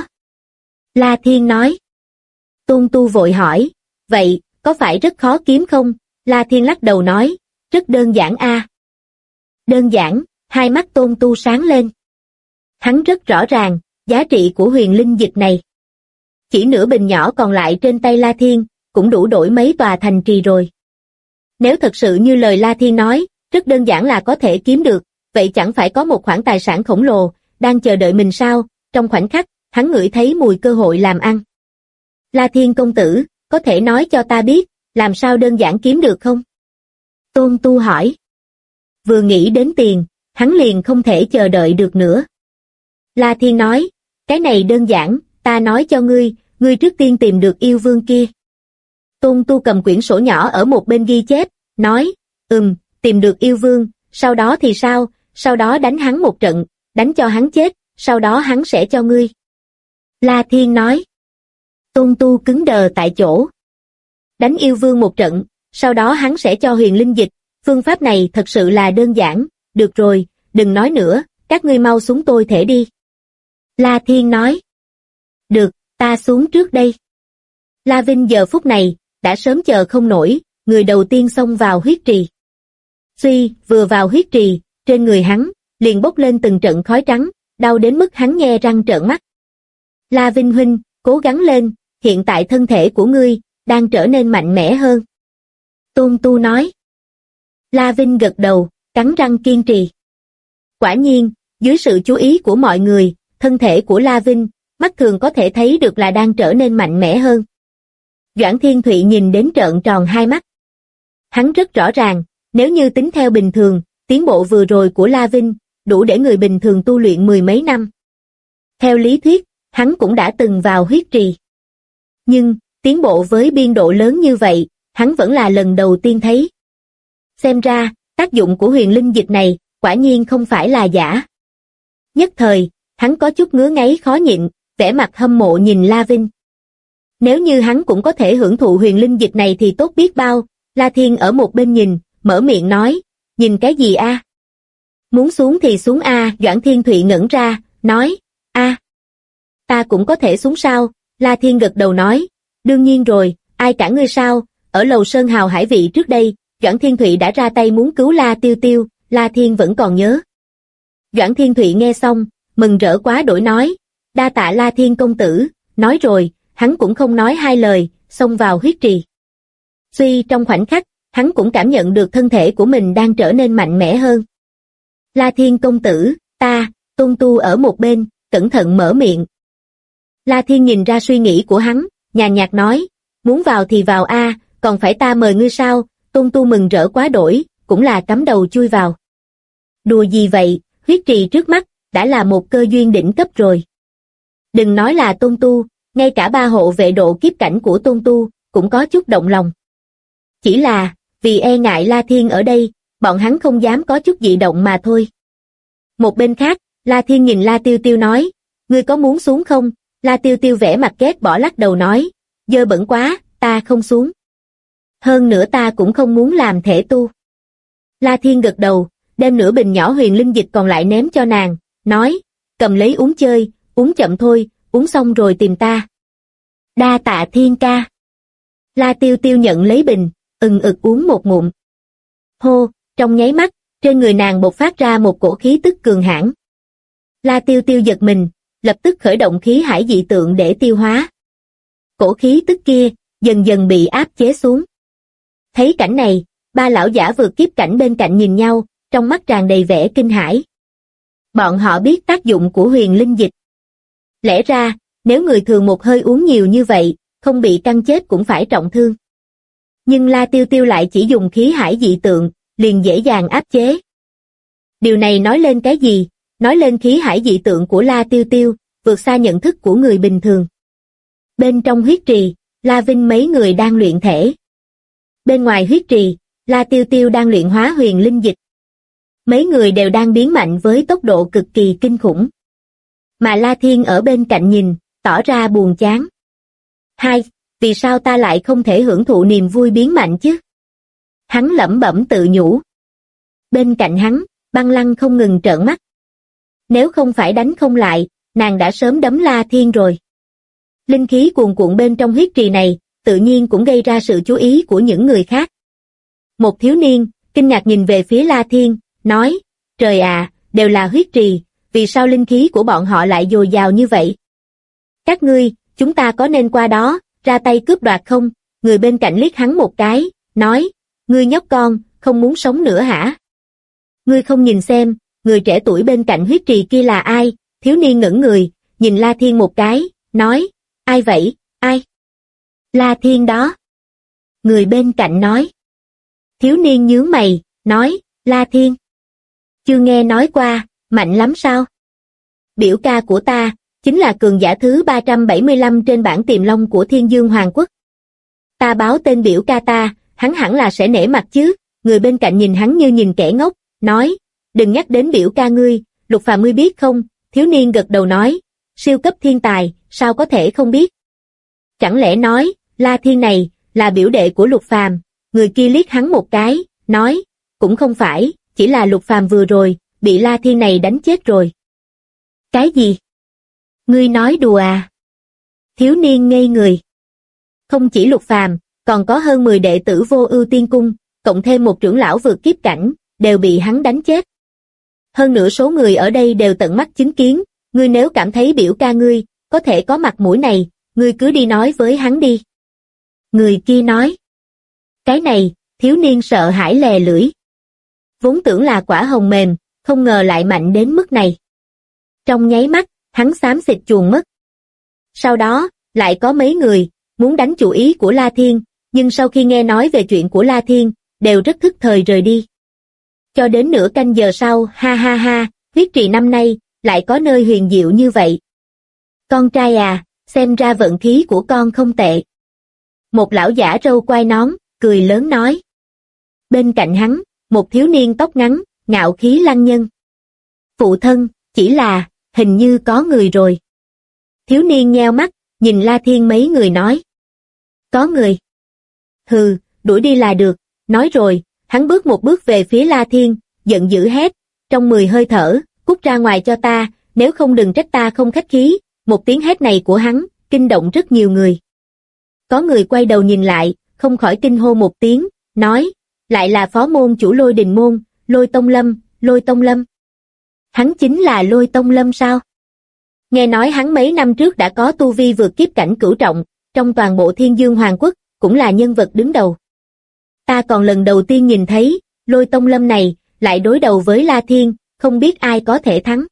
La Thiên nói. Tôn Tu vội hỏi, vậy, có phải rất khó kiếm không? La Thiên lắc đầu nói, rất đơn giản a. Đơn giản, hai mắt Tôn Tu sáng lên. Hắn rất rõ ràng, giá trị của huyền linh dịch này. Chỉ nửa bình nhỏ còn lại trên tay La Thiên, cũng đủ đổi mấy tòa thành trì rồi. Nếu thật sự như lời La Thiên nói, rất đơn giản là có thể kiếm được, vậy chẳng phải có một khoản tài sản khổng lồ, đang chờ đợi mình sao? Trong khoảnh khắc, hắn ngửi thấy mùi cơ hội làm ăn. La Thiên công tử, có thể nói cho ta biết, làm sao đơn giản kiếm được không? Tôn Tu hỏi. Vừa nghĩ đến tiền, hắn liền không thể chờ đợi được nữa. La Thiên nói, cái này đơn giản, ta nói cho ngươi trước tiên tìm được yêu vương kia. Tôn Tu cầm quyển sổ nhỏ ở một bên ghi chép, nói, tìm được yêu vương, sau đó thì sao? Sau đó đánh hắn một trận, đánh cho hắn chết, sau đó hắn sẽ cho ngươi. La Thiên nói. Tôn Tu cứng đờ tại chỗ. Đánh yêu vương một trận, sau đó hắn sẽ cho huyền linh dịch, phương pháp này thật sự là đơn giản, được rồi, đừng nói nữa, các ngươi mau xuống tôi thể đi. La Thiên nói. Được, ta xuống trước đây. La Vinh giờ phút này, đã sớm chờ không nổi, người đầu tiên xông vào huyết trì. Suy, vừa vào huyết trì, trên người hắn, liền bốc lên từng trận khói trắng, đau đến mức hắn nhe răng trợn mắt. La Vinh huynh, cố gắng lên, hiện tại thân thể của ngươi đang trở nên mạnh mẽ hơn. Tôn Tu nói. La Vinh gật đầu, cắn răng kiên trì. Quả nhiên, dưới sự chú ý của mọi người, thân thể của La Vinh, mắt thường có thể thấy được là đang trở nên mạnh mẽ hơn. Doãn Thiên Thụy nhìn đến trợn tròn hai mắt. Hắn rất rõ ràng, nếu như tính theo bình thường, tiến bộ vừa rồi của La Vinh, đủ để người bình thường tu luyện mười mấy năm. Theo lý thuyết, hắn cũng đã từng vào huyết trì. Nhưng, tiến bộ với biên độ lớn như vậy, hắn vẫn là lần đầu tiên thấy. Xem ra, tác dụng của huyền linh dịch này, quả nhiên không phải là giả. Nhất thời, hắn có chút ngứa ngáy khó nhịn, vẻ mặt hâm mộ nhìn La Vinh. Nếu như hắn cũng có thể hưởng thụ huyền linh dịch này thì tốt biết bao. La Thiên ở một bên nhìn, mở miệng nói, nhìn cái gì a? Muốn xuống thì xuống a. Doãn Thiên Thụy ngẩn ra, nói, a, ta cũng có thể xuống sao? La Thiên gật đầu nói, đương nhiên rồi, ai cản ngươi sao? Ở lầu Sơn Hào Hải Vị trước đây, Doãn Thiên Thụy đã ra tay muốn cứu La Tiêu Tiêu, La Thiên vẫn còn nhớ. Doãn Thiên Thụy nghe xong, mừng rỡ quá đổi nói, đa tạ La Thiên công tử, nói rồi, hắn cũng không nói hai lời, xông vào huyết trì. Suy trong khoảnh khắc, hắn cũng cảm nhận được thân thể của mình đang trở nên mạnh mẽ hơn. La Thiên công tử, ta, Tôn Tu ở một bên, cẩn thận mở miệng. La Thiên nhìn ra suy nghĩ của hắn, nhàn nhạt nói, muốn vào thì vào a, còn phải ta mời ngươi sao? Tôn Tu mừng rỡ quá đổi, cũng là cắm đầu chui vào. Đùa gì vậy, huyết trì trước mắt, đã là một cơ duyên đỉnh cấp rồi. Đừng nói là Tôn Tu, ngay cả ba hộ vệ độ kiếp cảnh của Tôn Tu, cũng có chút động lòng. Chỉ là, vì e ngại La Thiên ở đây, bọn hắn không dám có chút dị động mà thôi. Một bên khác, La Thiên nhìn La Tiêu Tiêu nói, ngươi có muốn xuống không? La Tiêu Tiêu vẻ mặt ghét bỏ lắc đầu nói, dơ bẩn quá, ta không xuống. Hơn nữa ta cũng không muốn làm thể tu. La Thiên gật đầu, đem nửa bình nhỏ huyền linh dịch còn lại ném cho nàng, nói, cầm lấy uống chơi, uống chậm thôi, uống xong rồi tìm ta. Đa tạ Thiên ca. La Tiêu Tiêu nhận lấy bình, ực uống một ngụm. Hô, trong nháy mắt, trên người nàng bộc phát ra một cổ khí tức cường hãn. La Tiêu Tiêu giật mình, lập tức khởi động khí hải dị tượng để tiêu hóa. Cổ khí tức kia, dần dần bị áp chế xuống. Thấy cảnh này, ba lão giả vượt kiếp cảnh bên cạnh nhìn nhau, trong mắt tràn đầy vẻ kinh hãi. Bọn họ biết tác dụng của huyền linh dịch. Lẽ ra, nếu người thường một hơi uống nhiều như vậy, không bị căng chết cũng phải trọng thương. Nhưng La Tiêu Tiêu lại chỉ dùng khí hải dị tượng, liền dễ dàng áp chế. Điều này nói lên cái gì? Nói lên khí hải dị tượng của La Tiêu Tiêu, vượt xa nhận thức của người bình thường. Bên trong huyết trì, La Vinh mấy người đang luyện thể. Bên ngoài huyết trì, La Tiêu Tiêu đang luyện hóa huyền linh dịch. Mấy người đều đang biến mạnh với tốc độ cực kỳ kinh khủng. Mà La Thiên ở bên cạnh nhìn, tỏ ra buồn chán. Hai, vì sao ta lại không thể hưởng thụ niềm vui biến mạnh chứ? Hắn lẩm bẩm tự nhủ. Bên cạnh hắn, Băng Lăng không ngừng trợn mắt. Nếu không phải đánh không lại, nàng đã sớm đấm La Thiên rồi. Linh khí cuồn cuộn bên trong huyết trì này, tự nhiên cũng gây ra sự chú ý của những người khác. Một thiếu niên, kinh ngạc nhìn về phía La Thiên, nói, trời ạ, đều là huyết trì, vì sao linh khí của bọn họ lại dồi dào như vậy? Các ngươi, chúng ta có nên qua đó, ra tay cướp đoạt không? Người bên cạnh liếc hắn một cái, nói, ngươi nhóc con, không muốn sống nữa hả? Ngươi không nhìn xem, người trẻ tuổi bên cạnh huyết trì kia là ai? Thiếu niên ngẩng người, nhìn La Thiên một cái, nói, ai vậy, ai? La Thiên đó. Người bên cạnh nói. Thiếu niên nhướng mày, nói, La Thiên. Chưa nghe nói qua, mạnh lắm sao? Biểu ca của ta, chính là cường giả thứ 375 trên bảng Tiềm Long của Thiên Dương Hoàng Quốc. Ta báo tên biểu ca ta, hắn hẳn là sẽ nể mặt chứ. Người bên cạnh nhìn hắn như nhìn kẻ ngốc, nói, đừng nhắc đến biểu ca ngươi, Lục Phàm ngươi biết không? Thiếu niên gật đầu nói, siêu cấp thiên tài, sao có thể không biết? Chẳng lẽ nói, La Thiên này, là biểu đệ của Lục Phàm? Người kia liếc hắn một cái, nói, cũng không phải, chỉ là Lục Phàm vừa rồi, bị La Thiên này đánh chết rồi. Cái gì? Ngươi nói đùa à? Thiếu niên ngây người. Không chỉ Lục Phàm, còn có hơn 10 đệ tử Vô Ưu Tiên Cung, cộng thêm một trưởng lão vượt kiếp cảnh, đều bị hắn đánh chết. Hơn nữa số người ở đây đều tận mắt chứng kiến, ngươi nếu cảm thấy biểu ca ngươi có thể có mặt mũi này, ngươi cứ đi nói với hắn đi. Người kia nói. Cái này, thiếu niên sợ hãi lè lưỡi. Vốn tưởng là quả hồng mềm, không ngờ lại mạnh đến mức này. Trong nháy mắt, hắn xám xịt chuồn mất. Sau đó, lại có mấy người muốn đánh chủ ý của La Thiên, nhưng sau khi nghe nói về chuyện của La Thiên, đều rất thức thời rời đi. Cho đến nửa canh giờ sau, ha ha ha, huyết trì năm nay, lại có nơi huyền diệu như vậy. Con trai à, xem ra vận khí của con không tệ. Một lão giả râu quai nón, cười lớn nói. Bên cạnh hắn, một thiếu niên tóc ngắn, ngạo khí lăng nhân. Phụ thân, chỉ là, hình như có người rồi. Thiếu niên nheo mắt, nhìn La Thiên mấy người nói. Có người. Hừ, đuổi đi là được, nói rồi, hắn bước một bước về phía La Thiên, giận dữ hét, trong 10 hơi thở, cút ra ngoài cho ta, nếu không đừng trách ta không khách khí. Một tiếng hét này của hắn, kinh động rất nhiều người. Có người quay đầu nhìn lại, không khỏi kinh hô một tiếng, nói, lại là phó môn chủ Lôi Đình môn, Lôi Tông Lâm, Lôi Tông Lâm. Hắn chính là Lôi Tông Lâm sao? Nghe nói hắn mấy năm trước đã có tu vi vượt kiếp cảnh cửu trọng, trong toàn bộ Thiên Dương Hoàng Quốc, cũng là nhân vật đứng đầu. Ta còn lần đầu tiên nhìn thấy, Lôi Tông Lâm này, lại đối đầu với La Thiên, không biết ai có thể thắng.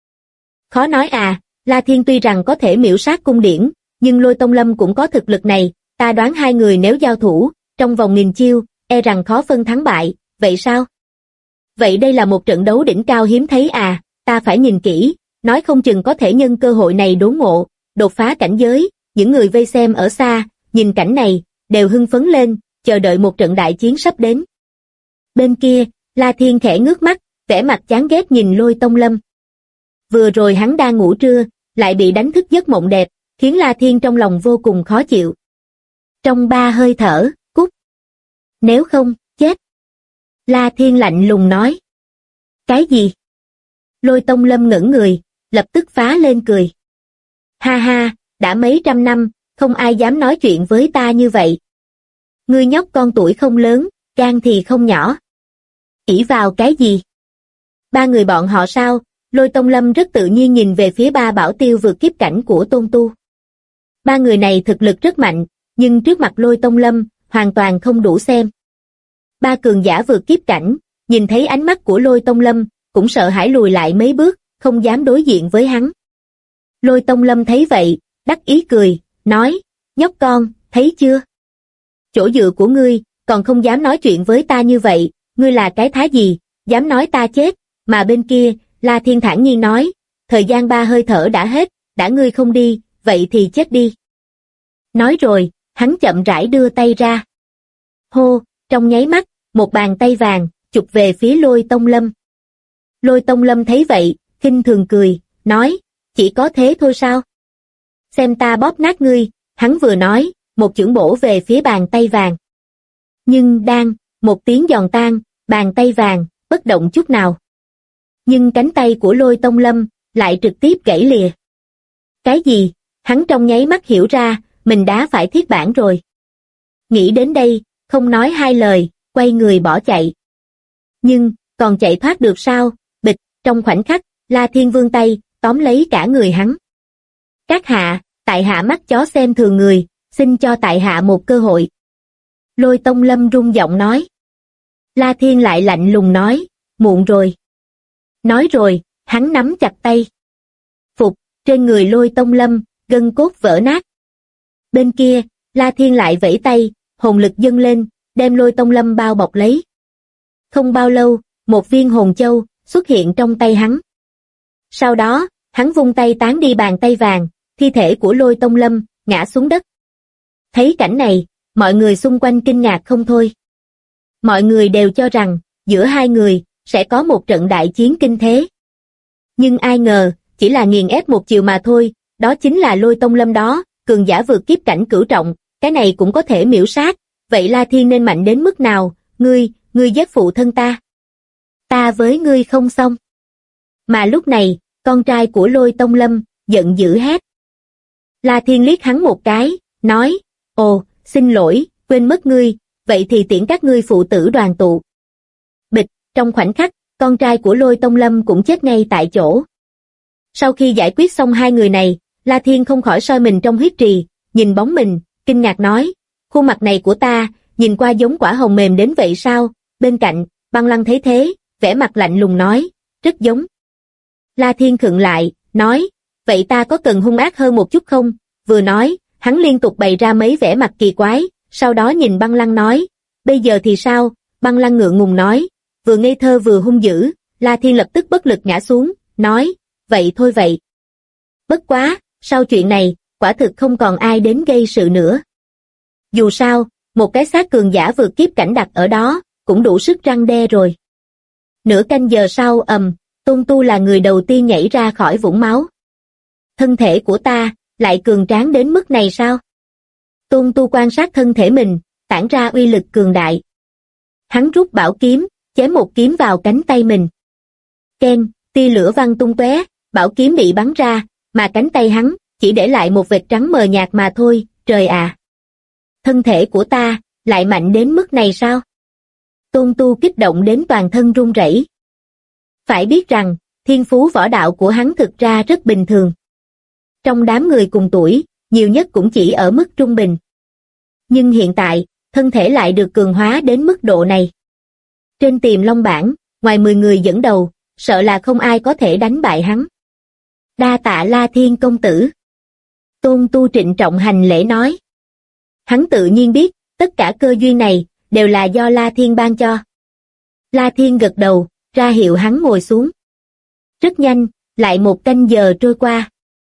Khó nói à, La Thiên tuy rằng có thể miểu sát cung điển, nhưng Lôi Tông Lâm cũng có thực lực này, ta đoán hai người nếu giao thủ, trong vòng 1000 chiêu, e rằng khó phân thắng bại, vậy sao? Vậy đây là một trận đấu đỉnh cao hiếm thấy à, ta phải nhìn kỹ, nói không chừng có thể nhân cơ hội này đốn ngộ, đột phá cảnh giới, những người vây xem ở xa, nhìn cảnh này, đều hưng phấn lên, chờ đợi một trận đại chiến sắp đến. Bên kia, La Thiên khẽ ngước mắt, vẻ mặt chán ghét nhìn Lôi Tông Lâm. Vừa rồi hắn đang ngủ trưa, lại bị đánh thức giấc mộng đẹp, khiến La Thiên trong lòng vô cùng khó chịu. Trong 3 hơi thở, cút. Nếu không, chết. La Thiên lạnh lùng nói. Cái gì? Lôi Tông Lâm ngẩn người, lập tức phá lên cười. Ha ha, đã mấy trăm năm, không ai dám nói chuyện với ta như vậy. Ngươi nhóc con tuổi không lớn, gan thì không nhỏ. Ỷ vào cái gì? 3 người bọn họ sao? Lôi Tông Lâm rất tự nhiên nhìn về phía 3 bảo tiêu vượt kiếp cảnh của Tôn Tu. 3 người này thực lực rất mạnh, nhưng trước mặt Lôi Tông Lâm, hoàn toàn không đủ xem. 3 cường giả vượt kiếp cảnh, nhìn thấy ánh mắt của Lôi Tông Lâm, cũng sợ hãi lùi lại mấy bước, không dám đối diện với hắn. Lôi Tông Lâm thấy vậy, đắc ý cười, nói, nhóc con, thấy chưa? Chỗ dựa của ngươi, còn không dám nói chuyện với ta như vậy, ngươi là cái thá gì, dám nói ta chết, mà bên kia, La Thiên thản nhiên nói, thời gian 3 hơi thở đã hết, đã ngươi không đi, vậy thì chết đi. Nói rồi, hắn chậm rãi đưa tay ra. Hô, trong nháy mắt, một bàn tay vàng, chụp về phía Lôi Tông Lâm. Lôi Tông Lâm thấy vậy, khinh thường cười, nói, chỉ có thế thôi sao? Xem ta bóp nát ngươi, hắn vừa nói, một chưởng bổ về phía bàn tay vàng. Nhưng đang, một tiếng giòn tan, bàn tay vàng, bất động chút nào. Nhưng cánh tay của Lôi Tông Lâm, lại trực tiếp gãy lìa. Cái gì? Hắn trong nháy mắt hiểu ra, mình đã phải thiết bản rồi. Nghĩ đến đây, không nói hai lời, quay người bỏ chạy. Nhưng, còn chạy thoát được sao? Bịch, trong khoảnh khắc, La Thiên vươn tay, tóm lấy cả người hắn. Các hạ, tại hạ mắt chó xem thường người, xin cho tại hạ một cơ hội. Lôi Tông Lâm rung giọng nói. La Thiên lại lạnh lùng nói, muộn rồi. Nói rồi, hắn nắm chặt tay. Phục, trên người Lôi Tông Lâm, gân cốt vỡ nát. Bên kia, La Thiên lại vẫy tay, hồn lực dâng lên, đem Lôi Tông Lâm bao bọc lấy. Không bao lâu, một viên hồn châu xuất hiện trong tay hắn. Sau đó, hắn vung tay tán đi bàn tay vàng, thi thể của Lôi Tông Lâm ngã xuống đất. Thấy cảnh này, mọi người xung quanh kinh ngạc không thôi. Mọi người đều cho rằng, giữa hai người, sẽ có một trận đại chiến kinh thế. Nhưng ai ngờ, chỉ là nghiền ép một chiều mà thôi, đó chính là Lôi Tông Lâm đó, cường giả vượt kiếp cảnh cửu trọng, cái này cũng có thể miểu sát, vậy La Thiên nên mạnh đến mức nào, ngươi giết phụ thân ta. Ta với ngươi không xong. Mà lúc này, con trai của Lôi Tông Lâm, giận dữ hét. La Thiên liếc hắn một cái, nói, ồ, xin lỗi, quên mất ngươi, vậy thì tiễn các ngươi phụ tử đoàn tụ. Bịch, trong khoảnh khắc, con trai của Lôi Tông Lâm cũng chết ngay tại chỗ. Sau khi giải quyết xong hai người này, La Thiên không khỏi soi mình trong huyết trì, nhìn bóng mình, kinh ngạc nói, khuôn mặt này của ta, nhìn qua giống quả hồng mềm đến vậy sao? Bên cạnh, Băng Lăng thấy thế, vẻ mặt lạnh lùng nói, rất giống. La Thiên khựng lại, nói, vậy ta có cần hung ác hơn một chút không? Vừa nói, hắn liên tục bày ra mấy vẻ mặt kỳ quái, sau đó nhìn Băng Lăng nói, bây giờ thì sao? Băng Lăng ngượng ngùng nói, vừa ngây thơ vừa hung dữ. La Thiên lập tức bất lực ngã xuống, nói, vậy thôi vậy. Bất quá, sau chuyện này, quả thực không còn ai đến gây sự nữa. Dù sao, một cái xác cường giả vượt kiếp cảnh đặt ở đó, cũng đủ sức răn đe rồi. Nửa canh giờ sau, Tôn Tu là người đầu tiên nhảy ra khỏi vũng máu. Thân thể của ta, lại cường tráng đến mức này sao? Tôn Tu quan sát thân thể mình, tản ra uy lực cường đại. Hắn rút bảo kiếm, chém một kiếm vào cánh tay mình. Keng, tia lửa văng tung tóe, bảo kiếm bị bắn ra, mà cánh tay hắn chỉ để lại một vệt trắng mờ nhạt mà thôi. Trời à! Thân thể của ta lại mạnh đến mức này sao? Tôn Tu kích động đến toàn thân run rẩy. Phải biết rằng, thiên phú võ đạo của hắn thực ra rất bình thường. Trong đám người cùng tuổi, nhiều nhất cũng chỉ ở mức trung bình. Nhưng hiện tại, thân thể lại được cường hóa đến mức độ này. Trên Tiềm Long bảng, ngoài 10 người dẫn đầu, sợ là không ai có thể đánh bại hắn. Đa tạ La Thiên công tử. Tôn Tu trịnh trọng hành lễ nói. Hắn tự nhiên biết, tất cả cơ duyên này, đều là do La Thiên ban cho. La Thiên gật đầu, ra hiệu hắn ngồi xuống. Rất nhanh, lại một canh giờ trôi qua.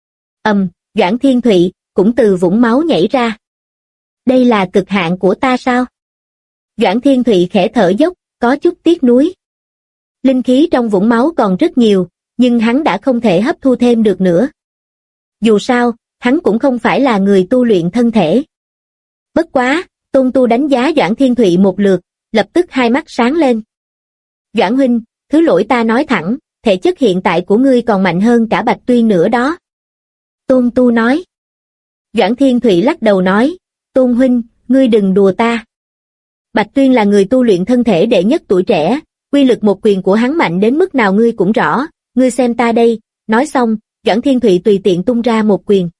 Doãn Thiên Thụy, cũng từ vũng máu nhảy ra. Đây là cực hạn của ta sao? Doãn Thiên Thụy khẽ thở dốc, có chút tiếc nuối. Linh khí trong vũng máu còn rất nhiều, nhưng hắn đã không thể hấp thu thêm được nữa. Dù sao, hắn cũng không phải là người tu luyện thân thể. Bất quá, Tôn Tu đánh giá Doãn Thiên Thụy một lượt, lập tức hai mắt sáng lên. Doãn huynh, thứ lỗi ta nói thẳng, thể chất hiện tại của ngươi còn mạnh hơn cả Bạch Tuyên nữa đó. Tôn Tu nói. Doãn Thiên Thụy lắc đầu nói, Tôn huynh, ngươi đừng đùa ta. Bạch Tuyên là người tu luyện thân thể đệ nhất tuổi trẻ, quy lực một quyền của hắn mạnh đến mức nào ngươi cũng rõ, ngươi xem ta đây. Nói xong, Doãn Thiên Thụy tùy tiện tung ra một quyền.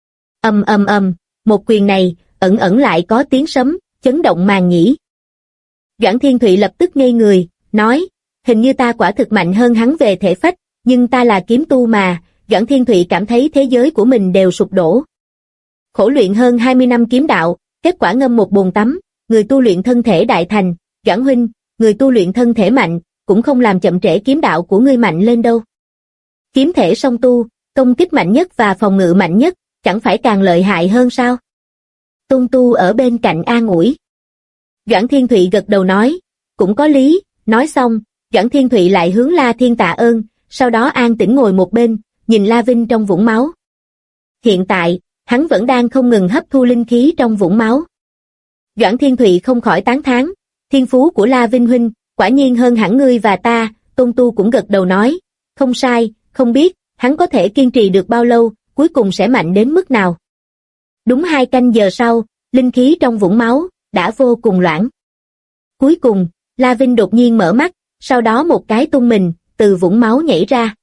Một quyền này, ẩn lại có tiếng sấm, chấn động màng nhĩ. Doãn Thiên Thụy lập tức ngây người, nói, hình như ta quả thực mạnh hơn hắn về thể phách, nhưng ta là kiếm tu mà. Doãn Thiên Thụy cảm thấy thế giới của mình đều sụp đổ. Khổ luyện hơn 20 năm kiếm đạo, kết quả ngâm một bồn tắm, người tu luyện thân thể đại thành. Doãn huynh, người tu luyện thân thể mạnh, cũng không làm chậm trễ kiếm đạo của ngươi mạnh lên đâu. Kiếm thể song tu, công kích mạnh nhất và phòng ngự mạnh nhất, chẳng phải càng lợi hại hơn sao? Tôn Tu ở bên cạnh an ủi. Doãn Thiên Thụy gật đầu nói, cũng có lý. Nói xong, Doãn Thiên Thụy lại hướng La Thiên tạ ơn, sau đó an tĩnh ngồi một bên, nhìn La Vinh trong vũng máu. Hiện tại, hắn vẫn đang không ngừng hấp thu linh khí trong vũng máu. Doãn Thiên Thụy không khỏi tán thán, thiên phú của La Vinh huynh, quả nhiên hơn hẳn ngươi và ta. Tôn Tu cũng gật đầu nói, không sai, không biết, hắn có thể kiên trì được bao lâu, cuối cùng sẽ mạnh đến mức nào. Đúng 2 canh giờ sau, linh khí trong vũng máu, đã vô cùng loãng. Cuối cùng, La Vinh đột nhiên mở mắt, sau đó một cái tung mình, từ vũng máu nhảy ra.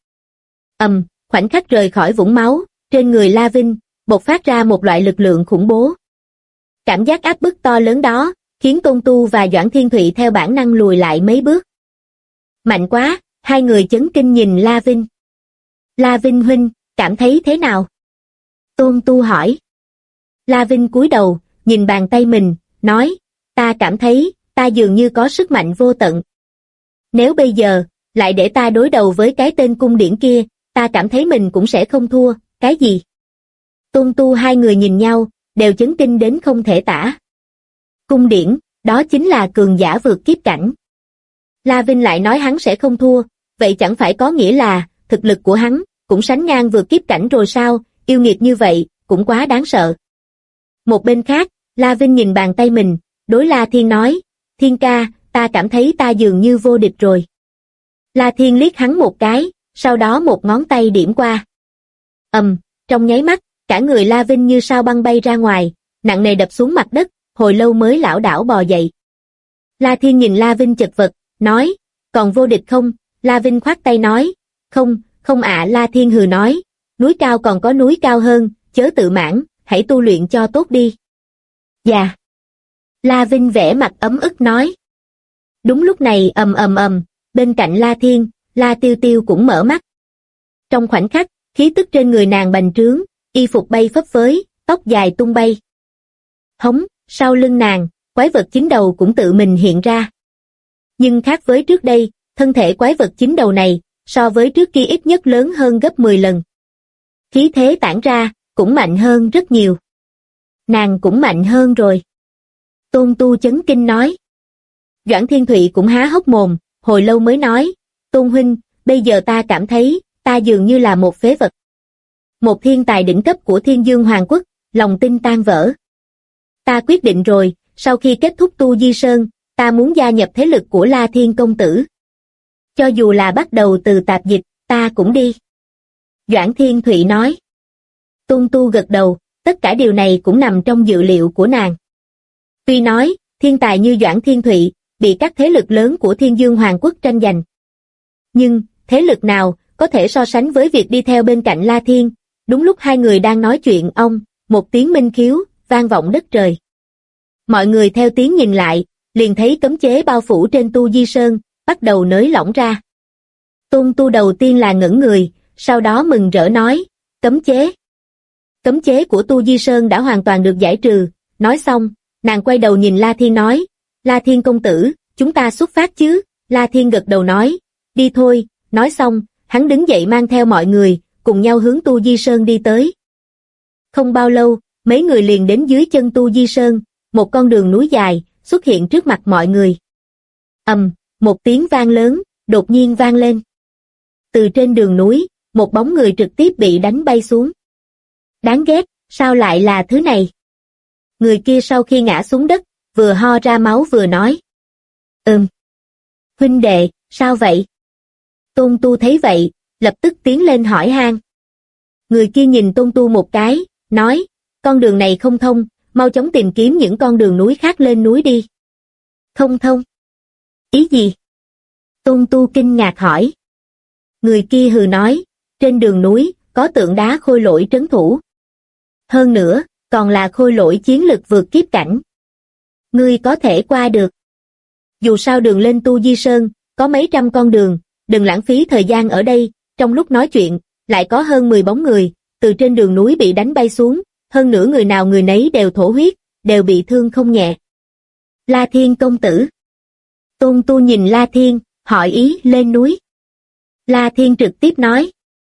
Khoảnh khắc rời khỏi vũng máu, trên người La Vinh, bộc phát ra một loại lực lượng khủng bố. Cảm giác áp bức to lớn đó, khiến Tôn Tu và Doãn Thiên Thụy theo bản năng lùi lại mấy bước. Mạnh quá, hai người chấn kinh nhìn La Vinh. La Vinh huynh, cảm thấy thế nào? Tôn Tu hỏi. La Vinh cúi đầu, nhìn bàn tay mình, nói, ta cảm thấy, ta dường như có sức mạnh vô tận. Nếu bây giờ, lại để ta đối đầu với cái tên cung điển kia, ta cảm thấy mình cũng sẽ không thua. Cái gì? Tôn Tu hai người nhìn nhau, đều chấn kinh đến không thể tả. Cung điển, đó chính là cường giả vượt kiếp cảnh. La Vinh lại nói hắn sẽ không thua, vậy chẳng phải có nghĩa là, thực lực của hắn, cũng sánh ngang vượt kiếp cảnh rồi sao? Yêu nghiệt như vậy, cũng quá đáng sợ. Một bên khác, La Vinh nhìn bàn tay mình, đối La Thiên nói, Thiên ca, ta cảm thấy ta dường như vô địch rồi. La Thiên liếc hắn một cái, sau đó một ngón tay điểm qua. Trong nháy mắt, cả người La Vinh như sao băng bay ra ngoài, nặng nề đập xuống mặt đất, hồi lâu mới lảo đảo bò dậy. La Thiên nhìn La Vinh chật vật, nói, còn vô địch không? La Vinh khoát tay nói, không, không ạ. La Thiên hừ nói, núi cao còn có núi cao hơn, chớ tự mãn, hãy tu luyện cho tốt đi. Dạ. La Vinh vẻ mặt ấm ức nói. Đúng lúc này bên cạnh La Thiên, La Tiêu Tiêu cũng mở mắt. Trong khoảnh khắc, khí tức trên người nàng bành trướng, y phục bay phấp phới, tóc dài tung bay. Hống, sau lưng nàng, quái vật chín đầu cũng tự mình hiện ra. Nhưng khác với trước đây, thân thể quái vật chín đầu này, so với trước kia ít nhất lớn hơn gấp 10 lần. Khí thế tản ra, cũng mạnh hơn rất nhiều. Nàng cũng mạnh hơn rồi. Tôn Tu chấn kinh nói. Doãn Thiên Thụy cũng há hốc mồm, hồi lâu mới nói, Tôn huynh, bây giờ ta cảm thấy, ta dường như là một phế vật. Một thiên tài đỉnh cấp của Thiên Dương Hoàng Quốc, lòng tin tan vỡ. Ta quyết định rồi, sau khi kết thúc Tu Di Sơn, ta muốn gia nhập thế lực của La Thiên công tử. Cho dù là bắt đầu từ tạp dịch, ta cũng đi. Doãn Thiên Thụy nói. Tôn Tu gật đầu, tất cả điều này cũng nằm trong dự liệu của nàng. Tuy nói, thiên tài như Doãn Thiên Thụy, bị các thế lực lớn của Thiên Dương Hoàng Quốc tranh giành. Nhưng, thế lực nào có thể so sánh với việc đi theo bên cạnh La Thiên? Đúng lúc hai người đang nói chuyện một tiếng minh khiếu, vang vọng đất trời. Mọi người theo tiếng nhìn lại, liền thấy cấm chế bao phủ trên Tu Di Sơn, bắt đầu nới lỏng ra. Tôn Tu đầu tiên là ngẩn người, sau đó mừng rỡ nói, cấm chế. Cấm chế của Tu Di Sơn đã hoàn toàn được giải trừ, nói xong, nàng quay đầu nhìn La Thiên nói, La Thiên công tử, chúng ta xuất phát chứ? La Thiên gật đầu nói, đi thôi, nói xong, hắn đứng dậy mang theo mọi người, cùng nhau hướng Tu Di Sơn đi tới. Không bao lâu, mấy người liền đến dưới chân Tu Di Sơn, một con đường núi dài, xuất hiện trước mặt mọi người. Một tiếng vang lớn, đột nhiên vang lên. Từ trên đường núi, một bóng người trực tiếp bị đánh bay xuống. Đáng ghét, sao lại là thứ này? Người kia sau khi ngã xuống đất, vừa ho ra máu vừa nói. Huynh đệ, sao vậy? Tôn Tu thấy vậy, lập tức tiến lên hỏi han. Người kia nhìn Tôn Tu một cái, nói, con đường này không thông, mau chóng tìm kiếm những con đường núi khác lên núi đi. Không thông? Ý gì? Tôn Tu kinh ngạc hỏi. Người kia hừ nói, trên đường núi, có tượng đá khôi lỗi trấn thủ. Hơn nữa, còn là khôi lỗi chiến lực vượt kiếp cảnh. Ngươi có thể qua được. Dù sao đường lên Tu Di Sơn, có mấy trăm con đường, đừng lãng phí thời gian ở đây. Trong lúc nói chuyện, lại có hơn 10 bóng người, từ trên đường núi bị đánh bay xuống, hơn nữa người nào người nấy đều thổ huyết, đều bị thương không nhẹ. La Thiên công tử. Tôn Tu nhìn La Thiên, hỏi ý lên núi. La Thiên trực tiếp nói.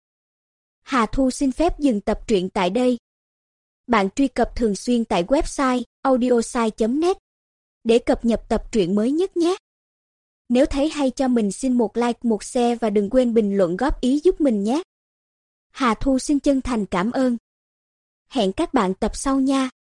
Hà Thu xin phép dừng tập truyện tại đây. Bạn truy cập thường xuyên tại website audiosai.net để cập nhật tập truyện mới nhất nhé. Nếu thấy hay cho mình xin một like, một share và đừng quên bình luận góp ý giúp mình nhé. Hà Thu xin chân thành cảm ơn. Hẹn các bạn tập sau nha.